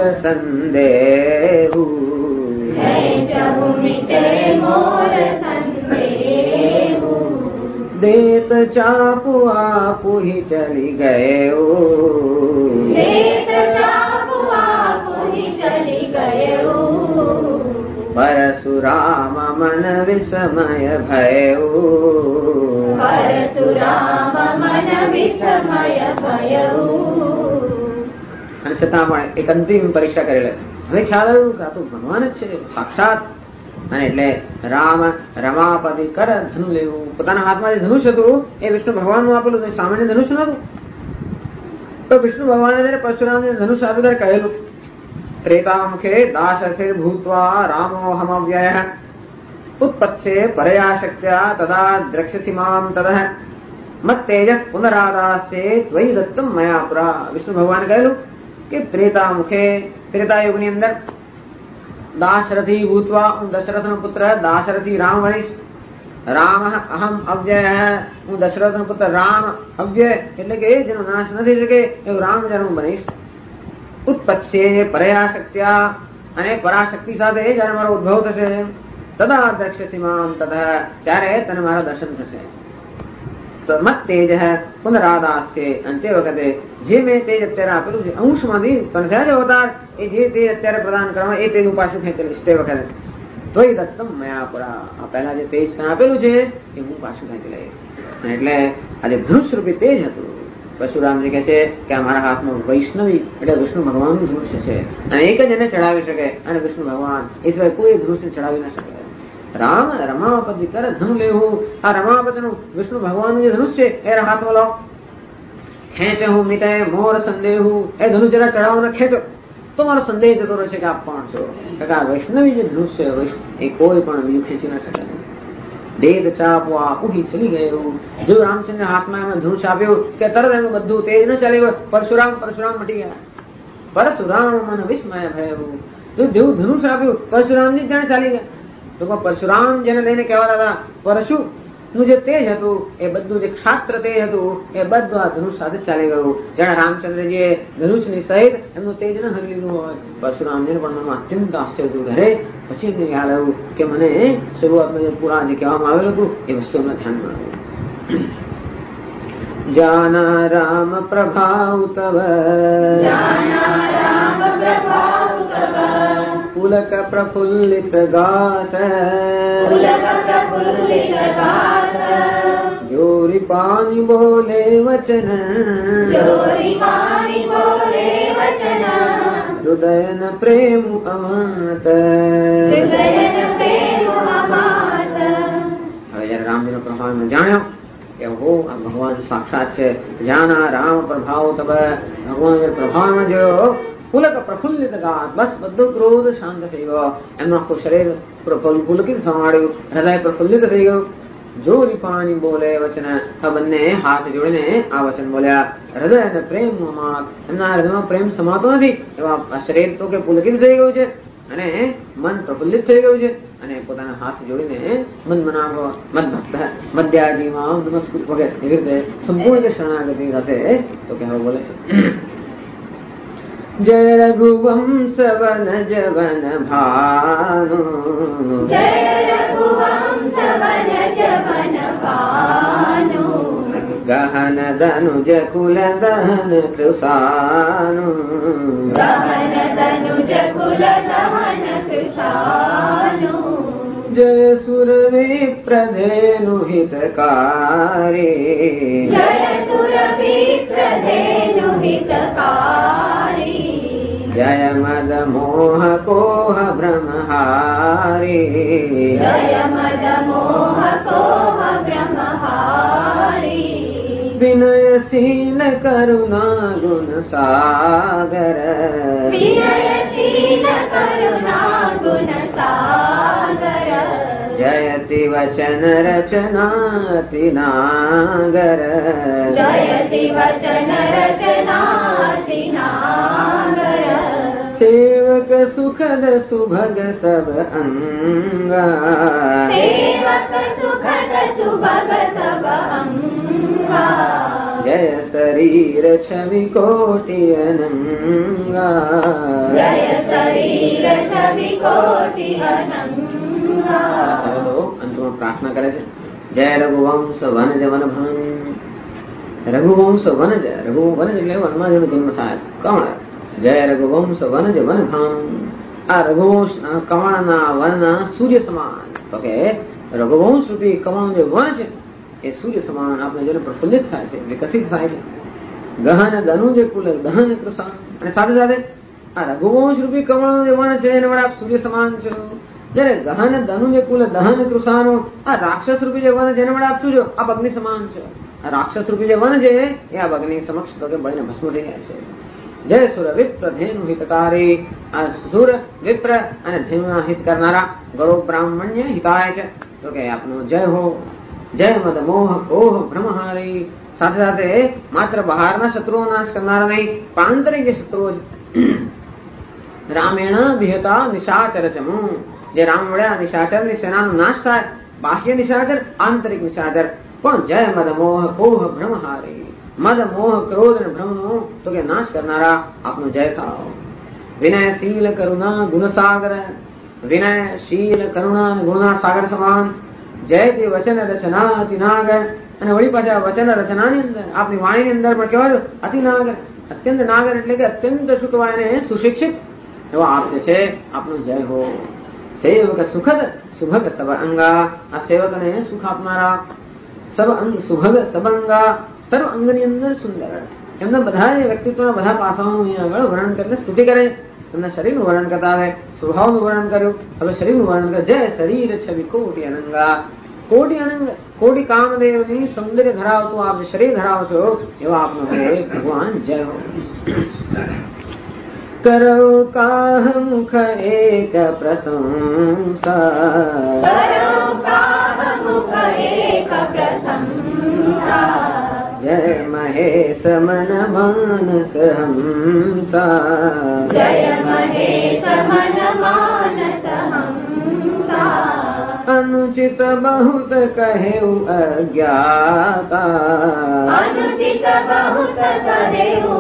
સંદેહું, ખેંચહુ મિટે મોર સંદેહું, દેત ચાપુ આપુ હી ચલી ગયો, દેત ચાપુ આપુ હી ચલી ગયો, પરશુરામ મન વિસ્મય ભયો, પરશુરામ મન વિસ્મય ભયો. અને છતાં પણ એક અંતિમ પરીક્ષા કરી લે. હવે ખ્યાલ આવ્યું કે આ તો ભગવાન જ છે સાક્ષાત. અને એટલે રામ રમાપતિ કર ધનુ લેવું, પોતાના હાથમાં જે ધનુષ હતું એ વિષ્ણુ ભગવાનનું આપેલું, સામાન્ય ધનુષ નતું. તો વિષ્ણુ ભગવાને જયારે પરશુરામને ધનુષ આપ્યું ત્યારે કહેલું, ત્રેતા મુખે દાશરથે ભૂત્વા રામો હમવ્યય ઉત્પત્સે પરયા શક્ત્યા તદા દ્રક્ષ્યસી મામ તદઃ મત તેજ પુનરાદાસ્ય ત્વયી દત્તમ મયા પુરા. વિષ્ણુ ભગવાને કહેલું કે ત્રેતા મુખે, ત્રેતા યુગની અંદર દાશરથી ભૂતવા, હું દશરથનો પુત્ર દાશરથી રામ બનીશ. રામ અહમ અવ્યય, હું દશરથનો પુત્ર રામ અવ્યય એટલે કે જેનો નાશ નથી શકે એવું રામ જયારે હું બનીશ. ઉત્પત્સ્યે પરયાશક્ત્યા, અને પરાશક્તિ સાથે જયારે મારો ઉદ્ભવ થશે. તદા દ્રક્ષ્યસી મામ તથા, ત્યારે તને મારા દર્શન થશે. તો મત તેજ પુનરાદાસ્ય, અને તે વખતે જે મેં તેજ અત્યારે આપેલું છે અંશમાંથી પણ થયા છે અવતાર, એ જે તેજ અત્યારે પ્રદાન કરવા એ તેનું પાછું ખેંચેલું તે વખતે ત્વયી દત્તમ મયા પુરા, આ પહેલા જે તેજ આપેલું છે એ હું પાછું ખેંચી લઈશ. એટલે આજે ધનુષ રૂપી તેજ હતું. પરશુરામજી કહે છે કે આ મારા હાથમાં વૈષ્ણવી એટલે વિષ્ણુ ભગવાનનું ધનુષ્ય છે, અને એક જ એને ચડાવી શકે, અને વિષ્ણુ ભગવાન એ સિવાય કોઈ ધનુષ્ય ચડાવી ના શકે. રામ રમાપતિ કર ધન લેવું, આ રમાપતિ નું વિષ્ણુ ભગવાનનું જે ધનુષ છે એ હાથમાં લો. ખેંચે હું મિટે મોર સંદેહું, એ ધનુષ જરા ચડાવવાના ખેંચો તો મારો સંદેહ જતો રહેશે કે આપ કોણ છો. આ વૈષ્ણવી જે ધનુષ છે એ કોઈ પણ બીજું ખેંચી ના શકે. દેદ ચાપો આપુહી ચલી ગયું. જો રામચંદ્ર હાથમાં એમાં ધનુષ આપ્યું કે તરત એનું બધું તેજ ન ચાલ્યું. પરશુરામ મટી ગયા. પરશુરામ મને વિસ્મય ભયું. જો જેવું ધનુષ આપ્યું પરશુરામજી જાણે ચાલી ગયા. તો પરશુરામ જેને લઈને કહેવાતા હતા પરશુ નું જે તેજ હતું એ બધું જે ક્ષાત્ર તેજ હતું એ બધું આ ધનુષ સાથે ચાલી ગયું. જાણે રામચંદ્રજીએ ધનુષની સહિત એમનું તેજ ન હરી લીધું હોય. પરશુરામજીને પણ મનમાં અત્યંત આશ્ચર્ય હતું. ઘરે પછી એમને ખ્યાલ આવ્યું કે મને શરૂઆતમાં જે પૂરા જે કહેવામાં આવેલું હતું એ વસ્તુ એમના ધ્યાનમાં આવ્યું. જાના રામ પ્રભાવ તવ, પુલક પ્રફુલ્લિત ગાત, જોરી પાણી બોલે વચન, હૃદયન પ્રેમ અમાત. હવે જયારે રામજી નો પ્રભાવ જાણ્યો કે હો આ ભગવાન સાક્ષાત છે. જાના રામ પ્રભાવ તબ, ભગવાન પ્રભાવમાં જોયો પુલક પ્રફુલ્લિત ગાત, બસ બધો ક્રોધ શાંત થઈ ગયો. એમનું આખું શરીર પુલકિત થવાડ્યું, હૃદય પ્રફુલ્લિત થઈ ગયું. જોરી પાણી બોલે વચન, આ બંને હાથ જોડીને આ વચન બોલ્યા. હૃદય અને પ્રેમ અમાત, એમના હૃદયમાં પ્રેમ સમાતો નથી એવા શરીર તો કે પુલકિત થઈ ગયું છે, અને મન પ્રફુલ્લિત થઈ ગયું છે, અને પોતાના હાથ જોડીને મન મનાવો મદભક્ત મધ્યાજીમાં નમસ્કૃત વગેરે એવી રીતે સંપૂર્ણ શરણાગતિ સાથે તો કહેવા બોલે છે. જય રઘુવંશ વન જવન ભાનુ, ગહન ધનુજ કુલ દહન કૃષાનુ, જય સુર વિપ્રધેનુ હિતકારી, જય મદ મોહ કોહ બ્રહ્મહારી, વિનયશીલ કરુણા ગુણ સાગર, જયતિ વચન રચનાતિ નાગર, સેવક સુખદ સુભગ સબ અંગા, જય શરીર છવિ કોટિ અનંગા, અંતમાં પ્રાર્થના કરે છે. જય રઘુવંશ વનજ વન ભાન, રઘુવંશ વનજ, રઘુ વનજ એટલે વનમાં જેનો જન્મ થાય. કોણ? જય રઘુવંશ વનજ વન ભાન. આ રઘુવંશ કમળના વનના સૂર્ય સમાન. તો કે રઘુવંશ રૂપી કમળ જે વન છે એ સૂર્ય સમાન આપણે જેને પ્રફુલ્લિત થાય છે, વિકસિત થાય છે. ગહન ધનુ જે કુલ દહન કૃષા, અને સાથે સાથે આ રઘુવંશ રૂપી કમળ જે વન છે એને વડે આપ સૂર્ય સમાન છો. જયારે ગહન ધનુ જે કુલ દહન કૃષાનો આ રાક્ષસ રૂપી જે વન છે એને વડે આપ શું છો? આપ અગ્નિ સમાન છો. આ રાક્ષસ રૂપી જે વન છે એ આ અગ્નિ સમક્ષ તો કે બળીને ભસ્મ થઈ જાય છે. જય સુર વિપ્ર ધેનુ હિતકારી, આ સુર વિપ્ર અને ધેનુના હિત કરનારા ગૌરવ બ્રાહ્મણ્ય હિતાય છે. તો કે આપનો જય હો. જય મદ મોહ કોહ બ્રહ્મહારી, સાથે સાથે માત્ર બહારના શત્રુઓ નાશ કરનારા નહીં, પણ આંતરિક જે શત્રુઓ છે. રામેણ વિહતા નિશાચર ચમુ, જે રામ વડે નિશાચરની સેનાનો નાશ થાય બાહ્ય નિશાચર, આંતરિક નિશાચર. કોણ? જય મદ મોહ કોહ ભ્રમ હારે. મદ મોહ ક્રોધ અને ભ્રમનો તો કે નાશ કરનારા આપનો જય થાઓ. વિનય શીલ કરુણા ગુણ સાગર. વિનય શીલ કરુણા અને ગુણના સાગર સમાન. જય તે વચન રચના અતિ નાગર. અને વળી પાછા વચન રચનાની અંદર આપની વાણીની અંદર પણ કહેવાય અતિ નાગર. અત્યંત નાગર એટલે કે અત્યંત સુખવાય અને સુશિક્ષિત એવો આપ જે છે આપનો જય હો. સેવક સુખદ સુભગ સબ અંગા. આ સેવકને સુખ આપનારા. સબ અંગ સુભગ સબંગા. સર્વ અંગની અંદર સુંદર. એમના બધા વ્યક્તિત્વના બધા પાસાઓનું અહીંયા આગળ વર્ણન કરીને સ્તુતિ કરે. એમના શરીરનું વર્ણન કરતા આવે, સ્વભાવનું વર્ણન કર્યું, હવે શરીરનું વર્ણન કરે. જય શરીર છબી કોટી અનંગા. કોટી અનંગ, કોટી કામદેવની સૌંદર્ય ધરાવતું આપ શરીર ધરાવો છો એવા આપનો હે ભગવાન જય હો. કરો કાહ મુખ એક પ્રશંસા. કરો કાહ મુખ એક પ્રશંસા. જય મહેશ મન માનસ હંસા. જય મહેશ મન માનસ હંસા. अनुचित बहुत कहेउ अज्ञाता. अनुचित बहुत कहेउ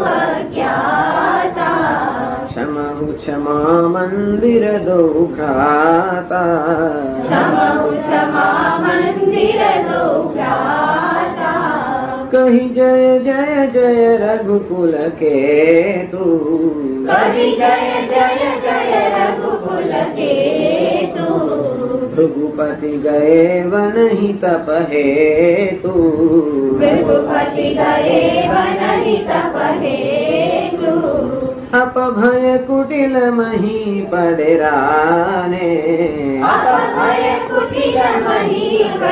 अज्ञाता. क्षमहु क्षमा मंदिर दो भ्राता. क्षमहु क्षमा मंदिर दो भ्राता. कही जय जय जय रघुकुल केतु. कही जय जय जय रघुकुल केतु. भृगुपति गए वन ही तप हेतु. भृगुपति गए वन ही तप हेतु. अपभय कुटिल मही पडेराने. अपभय कुटिल मही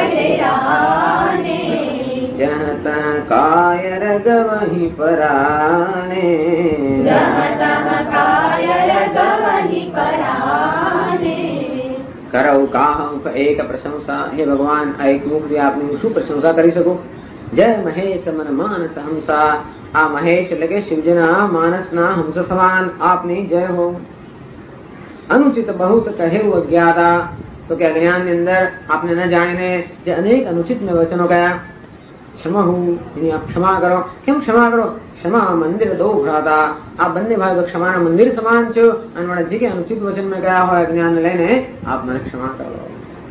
पडेराने. जहाँ तहाँ कायर गवही पराने. जहाँ तहाँ कायर गवही पराने. करऊ काहुक एक प्रशंसा. हे भगवान આ એક મુખથી આપની શું પ્રશંસા કરી શકું. જય મહેશ મન માનસ હંસા. આ મહેશ એટલે કે શિવજીના માનસના હંસ સમાન આપની જય હો. અનુચિત બહુત કહેવું અજ્ઞાતા. તો કે અજ્ઞાનની અંદર આપને ન જાણીને જે અનેક અનુચિત મેં વચનો કયા. ક્ષમા હું એની આપ ક્ષમા કરો. કેમ ક્ષમા કરો? ક્ષમા મંદિર દો ભ્રાતા. આ બંને ભાગ ક્ષમાના મંદિર સમાન છે. અને મને જે કે અનુચિત વચન મેં કયા હોય જ્ઞાન લઈને આપ મને ક્ષમા કરો.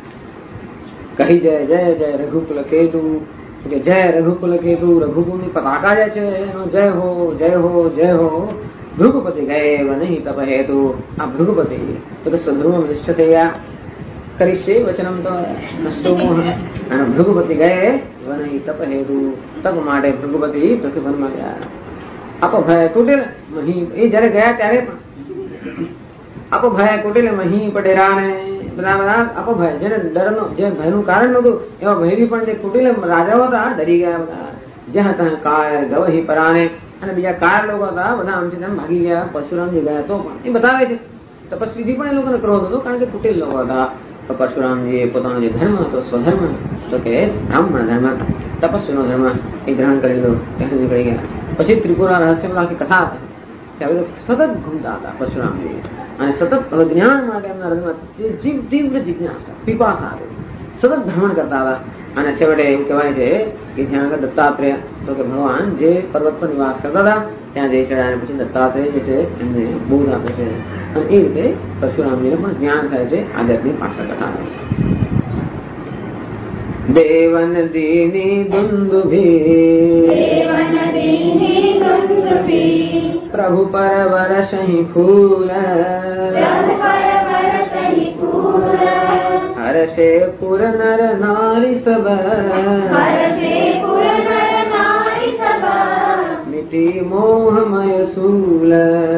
કહી જય જય જય રઘુકુલ કેતુ. કે જય રઘુકુલ કેતુ. રઘુકુલની પતાકા જે છે એનો જય હો જય હો જય હો. ભૃગુપતિ ગયે નહીં તપ હેતુ. આ ભૃગુપતિ તો કે સ્વધર્મ નિષ્ઠ થઈ ગયા. કરીશે વચનમ તો નષ્ટો મોહ. અને ભૃગુપતિ ગયે નહીં તપ હેતુ. તપ માટે ભૃગુપતિ પૃથ્વીવનમાં ગયા. અપભય કુટિલ મહી. એ જયારે ગયા ત્યારે પણ અપભય કુટિલ મહી પટેરાને બધા બધા અપભય જેને ડરનો જે ભયનું કારણ નતું એવા ભયથી પણ જે કુટિલ રાજાઓ હતા ડરી ગયા બધા. જ્યાં ત્યાં કાયર ગવહી પરાણે. અને બીજા કાયર લોકો હતા બધા આમથી તેમ ભાગી ગયા. પરશુરામજી ગયા તો પણ એ બતાવે છે તપસ્વીથી પણ એ લોકોને ક્રોધ હતો કારણ કે કુટિલ લોકો હતા. પરશુરામજીએ પોતાનો જે ધર્મ હતો સ્વધર્મ તો કે બ્રાહ્મણ ધર્મ તપસ્વીનો ધર્મ એ ગ્રહણ કરી લીધો. ત્યાંથી નીકળી ગયા. પછી ત્રિપુરા રહસ્યમાં આખી કથા હતી. સતત ઘૂમતા હતા પરશુરામજી અને સતત જ્ઞાન માટે એમના હૃદયમાં તીવ્ર જિજ્ઞાસા પીપાસા હતી. સતત ભ્રમણ કરતા હતા. અને છેવટે એવું કહેવાય છે કે જ્યાં આગળ દત્તાત્રેય તો કે ભગવાન જે પર્વત પર નિવાસ કરતા હતા ત્યાં જઈ ચડ્યા. અને પછી દત્તાત્રેય જે છે એમને બોધ આપે છે. અને એ રીતે પરશુરામજીને પણ જ્ઞાન થાય છે. આધ્યાત્મિક પાછળ કથા આવે છે. દેવન દીની દુંદુભી પ્રભુ પર વરસહી ફૂલ. હર્ષે પુર નર નારી સબ. મિટી મોહમય શૂલ.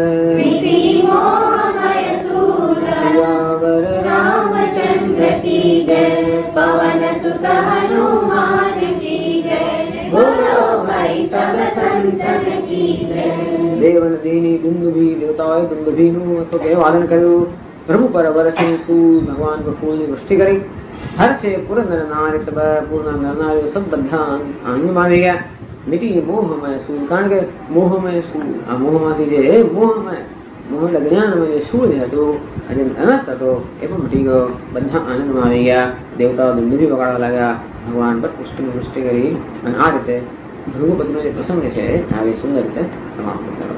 સિયાવર रामचंद्र की जय. पवन सुत हनुमान की जय. बोलो भाई सब संतन की जय. દેવન દીની દુંદુભી. દેવતાઓએ દુંદુભીનું તો કે વાદન કર્યું. પ્રભુ પર વરસી ફૂલ. ભગવાન પર ફૂલની વૃષ્ટિ કરી. હર્ષે પુર નર નારી સબ. પૂર્ણ નરનારીઓ સબ બધા આનંદમાં આવી ગયા. મિટી મોહમય શૂલ. કારણ કે મોહમય શૂલ આ મોહમાંથી જે મોહમય મોહ જ્ઞાનમાં જે સૂળ હતો અને અનર્થ હતો એ પણ મટી ગયો. બધા આનંદમાં આવી ગયા. દેવતાઓ દુંદુભી વગાડવા લાગ્યા. ભગવાન પર પુષ્પની વૃષ્ટિ કરી અને આ રીતે ભૃગુપતિનો જે પ્રસંગ છે આવી સુંદર રીતે સમાપ્ત કરો.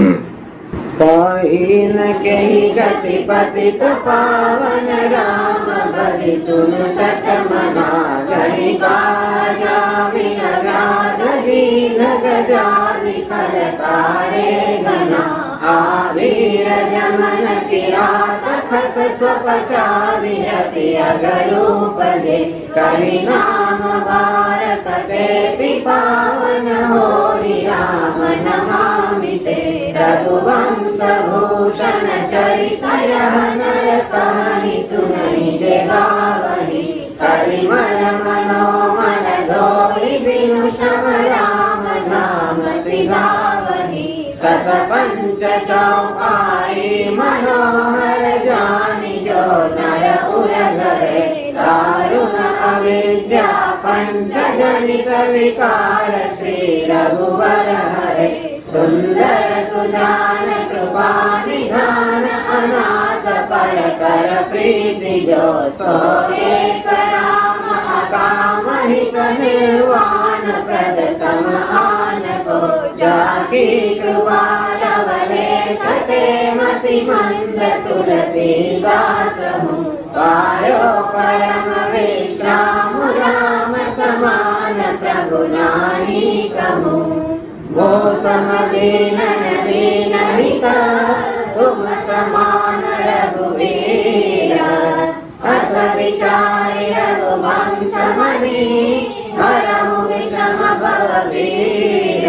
કહીન કહી ગતિ પતિત પાવન રામ ભરી સુન સત મના ગઈ બાજા વિરાગ દીન ગજાની ખલકારે ગના આવીર જમન કિરાત ખસ સ્વપચારી અતિ અગરૂપ દે કરી નામ ભારત તે પાવન હોરી રામ નમામિ તે રઘુવંશ ભૂષણ ચરિત નર કહાની સુનઈ જે ગાવની પરિમલ મનોમન ધોરી બિનુ શમ રામ નામ શ્રીગાવની સત પંચ ચૌપાઈ મનોહર જાની જો નર ઉર ધરે દારુણ અવિદ્યા પંચ જનિત વિકાર શ્રી રઘુવર હરે સુંદર સુજાન કૃપા નિધાન અનાથ પર કર પ્રીતિ જો સો એક રામ અકામ હિત નિર્વાણ પ્રદ સમાન કો જાકી કૃપા લવલે સતે મતિ મંદ તુલસી દાસ હું પાયો પરમ વિશ્રામ રામ સમાન પ્રભુ નાની કહું वो समदीन दीन हित तुम समान रघुवीर अस विचारि रघुवंश मणि हरहु विषम भववीर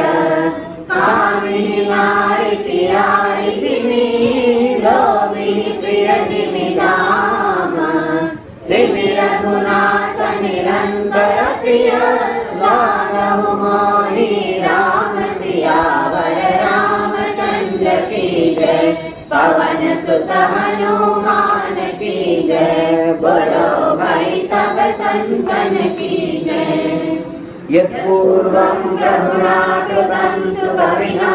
कामिनी नारि प्यारि तिमि लोभिनी प्रिय तिमि धाम तिमि रघुनाथ निरंतर प्रिय लाघव मोहि राम सियावर रामचंद्र की जय पवन सुत हनुमान की जय बोलो भाई सब संतन की जय। यत्पूर्वं ब्रह्मा कृतं सुकविना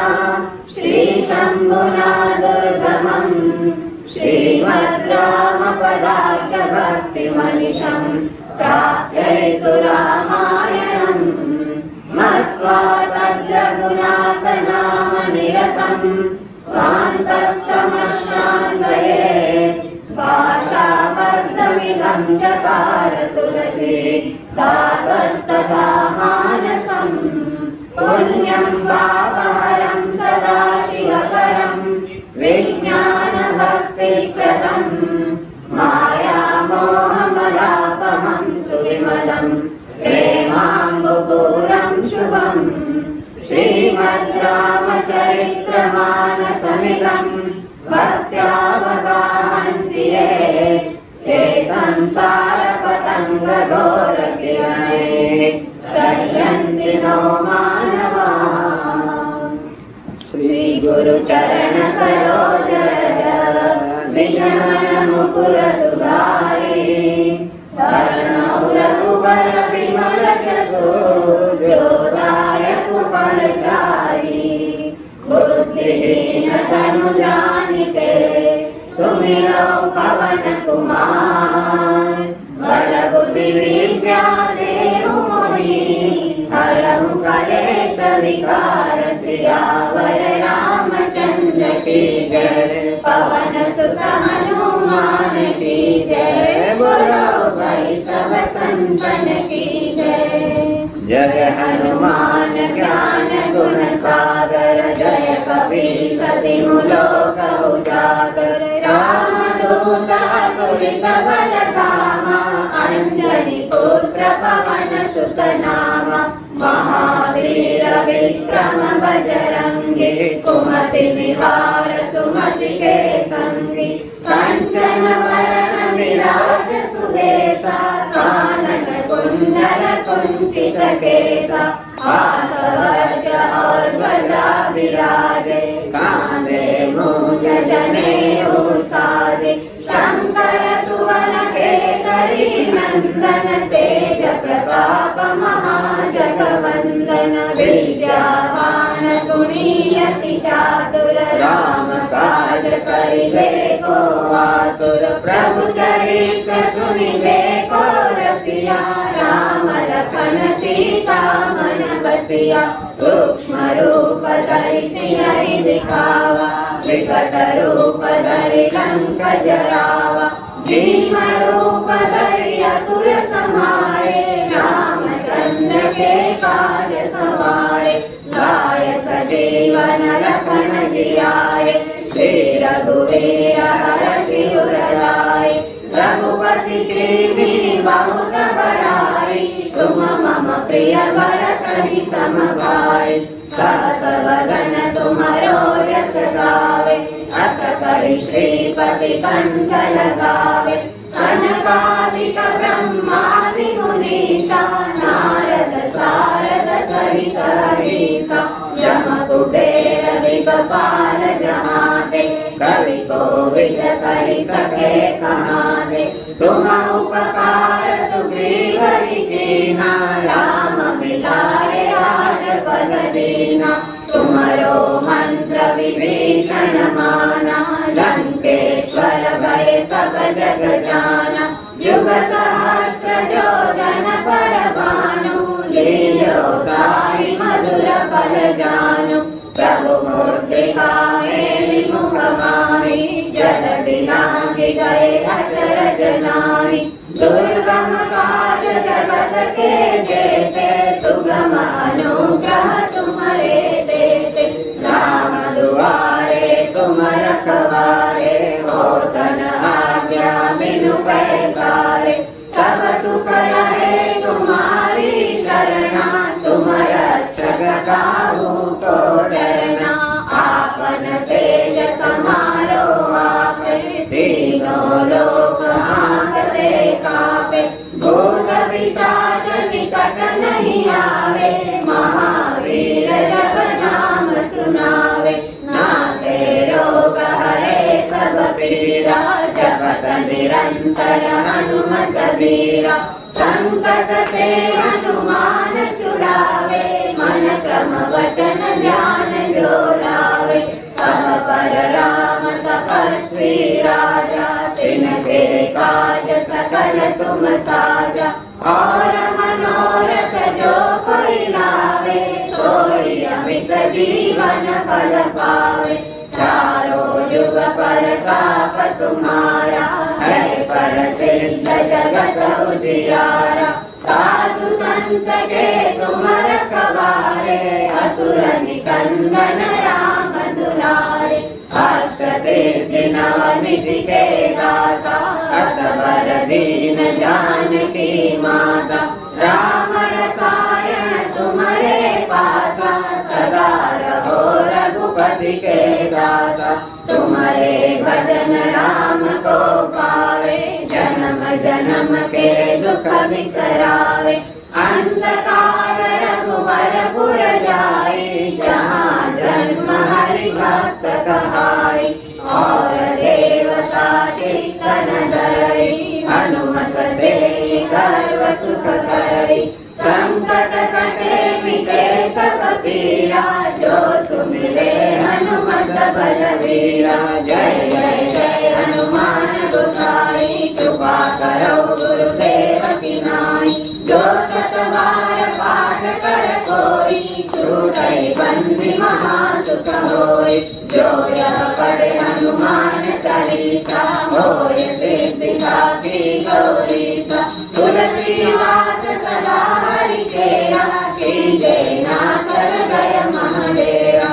श्रीशम्भुना दुर्गमं श्रीमद् रामपदाब्ज भक्तिमनिशम् प्राप्यैतु रामायणम् मत्वा तद्रघुनाथ नाम निरतम् स्वान्तस्तमश्रान्वये भाषाबद्धमिदम् चकार तुलसी दासस्तथा मानसम् पुण्यम् पापहरम् सदा शिवकरम् विज्ञानभक्तिप्रदम् मायामोहमलापहम् सुविमलम् प्रेमाम्बुपूरम् शुभम् श्रीमद् रामचरित्रमानसमिदम् भक्त्यावगाहन्ति ये संसारपतङ्गघोरकिरणे गच्छन्ति नो मानवाः। श्रीगुरुचरण सरोज विजन मुकुर सुधारी शरणौ रघुवर विमल जसो जोदायक फलचारी बुद्धिहीन तनु जानिके सुमिरौ पवन कुमार बल बुद्धि विद्या देहु मोहि हरहु कलेश विकार सियावर रामचंद्र की जय पवन सुत हनुमान की जय बोलो भाई सब संतन की जय। जय हनुमान ज्ञान गुण सागर जय कपी सतिमुलोक उजागर रामदूत अतुलित बल धामा अंजनी पुत्र पवन सुत नामा महावीर विक्रम बजरंगी कुमति निवार सुमति के संगी कंचन वरण विराज सुबेसा कानन कुंडल कुंचित केसा हाथ और ध्वजा विराजे कांधे मूंज जनेऊ साजे शंकर सुवन केसरी नंदन तेज प्रताप महाजगवंदन विद्यावान सुनी अति चातुर राम काज करिबे को आतुर प्रभु चरित सुनिबे को रसिया राम लखन सीता मन बसिया सूक्ष्म रूप धरि सिंहरि दिखावा विकट रूप धरि लंक जरावा भीम रूप धरि असुर संहारे रामचंद्र के काज सवारे लाय सजीवन लखन जियाए श्री रघुवीर हरषि उर लाए रघुपति की बहुत बड़ाई तुम मम प्रिय भरत ही सम भाई सहस वदन तुम्हारो यश गावे अस करि श्रीपति कंठ लगावे सनकादिक ब्रह्मादि मुनीसा नारद सारद सहित अहिसा यम कुबेर दिगपाल जहाते कवि कोविद करि सके कहाते तुम उपकार सुग्रीव कीना राम मिलाए राजपद दीना तुम्हारो मंत्र विभीषण माना लंकेश्वर भय सब जग जाना युग सहस्र जोजन पर भानु लीलो गाई मधुर फल जानु प्रभु मूर्तिका मेली मुख माही जल बिलांगी गए अचरज नाहि दुर्गम काज जगत के जेते सुगम अनुग्रह तुम्हारे देते राम दुआरे तुम रखवारे हो तन आज्ञा बिनु पैसारे सब सुख रहे तुम्हारी शरणा तुम रक्षक काहू को डरना आपन तेज समारो आपे तीनों लोक हांकते कापे भूत पिशाच निकट नहीं आवे महावीर जब नाम सुनावे नासे रोग हरे सब पीरा जपत निरंतर हनुमत वीरा संकट से हनुमान छुड़ावे मन क्रम वचन ध्यान जो लावे सब पर राम तपस्वी राजा तिनके काज सकल तुम साजा और मनोरथ जो कोई लावे सोई अमित जीवन फल पावे चारों युग परताप तुम्हारा है प्रसिद्ध जगत उजियारा साधु संत के तुम रखवारे असुर निकंदन राम दुलारे अष्टसिद्धि नवनिधि के दाता असवर दीन जानकी माता राम रसायन तुम्हारे पासा सदा रहो रघुपति के दाता तुम्हारे भजन राम को पावे जन्म जन्म के दुख बिसरावे अंत काल रघुवर पुर जाई जहाँ जन्म हरि भक्त कहाई और देवता चित्तन धरई हनुमत से सर्व सुख करई संकट कटे मिटे सब पीरा जो सुमिरे हनुमत बलवीरा जय जय जय हनुमान गोसाई कृपा करो गुरुदेव की नाई जो सतवार पाठ कर कोई छूटे बंदी महासुख होय जो यह पढ़े हनुमान चालीसा होय सिद्धिका की गौरीसा तुलसीदास सदा हरि केरा कीजे नाथर गय महाडेरा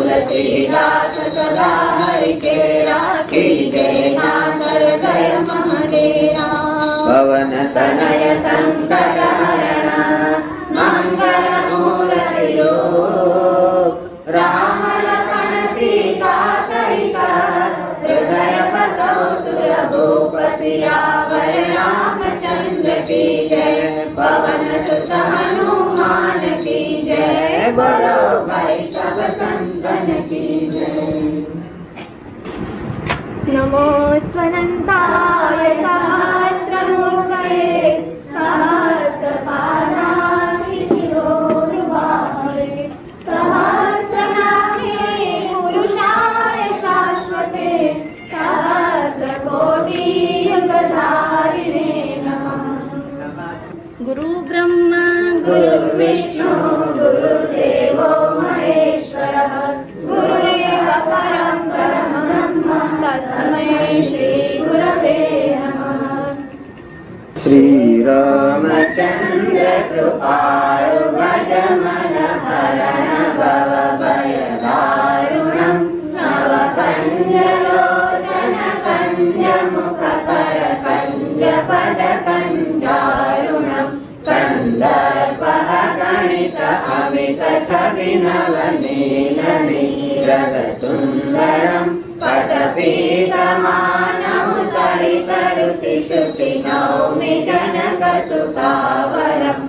तुलसीदास सदा हरि केरा कीजे नाथर गय महाडेरा पवन तनय संकट हरण मंगल मूर्ति राम लखन सीता सहित हृदय बसो सुर भूपति आवर रामचंद्र की जय पवन सुत हनुमान की जय बोलो भाई सब संतन की जय नमोऽस्त्वनन्ताय सहस्रमूर्तये सहस्रपादाय शिरोरुबाहवे सहस्रनाम गुरुर्विष्णु गुरुर्देवो महेश्वरः गुरुरेव परं ब्रह्म तस्मै श्रीगुरवे नमः। श्रीरामचन्द्र कृपालु भज मन हरण भव भयदारुणम् नवकञ्जलोचन कञ्जमुखकर कञ्जपदकञ्जारुणम् कन्दर्पः गणित अमित छवि नवनील नीरगसुन्दरम् पटपीतमानमुतरितरुचिशुचि नौमि जनकसुतावरम्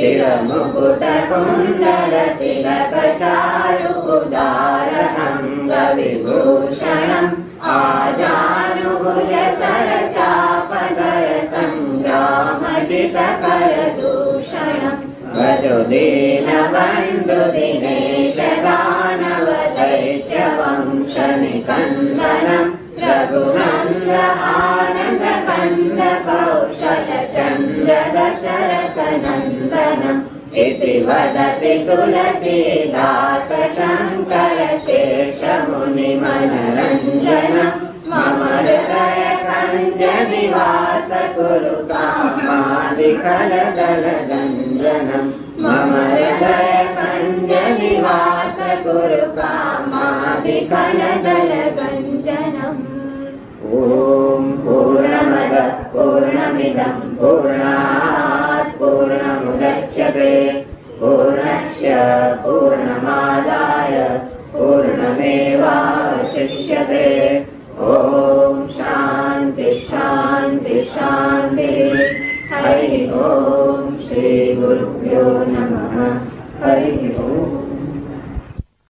शिरमुकुटकुण्डलतिलकचारु उदार अङ्गविभूषणम् आजानुभुज सरचापधर सङ्ग्रामजितकरदूषणम् भजो दीनबन्धु दिनेश दानव दैत्यवंशनिकन्दनम् रघुनन्द आनन्द कन्द कौशल चन्द्र दशरथ नन्दनम् इति वदति तुलसीदास शङ्कर शेष मुनिमनरञ्जनम् मम हृदय कञ्ज निवास कुरु कामादिकलदलदञ्जनम् मम हृदय कञ्ज निवास कुरु कामादिकलदलदञ्जनम्। ॐ पूर्णमदः पूर्णमिदं पूर्णात् पूर्णमुदच्यते पूर्णस्य पूर्णमादाय पूर्णमेवावशिष्यते। ॐ शान्ति शान्ति शान्ति।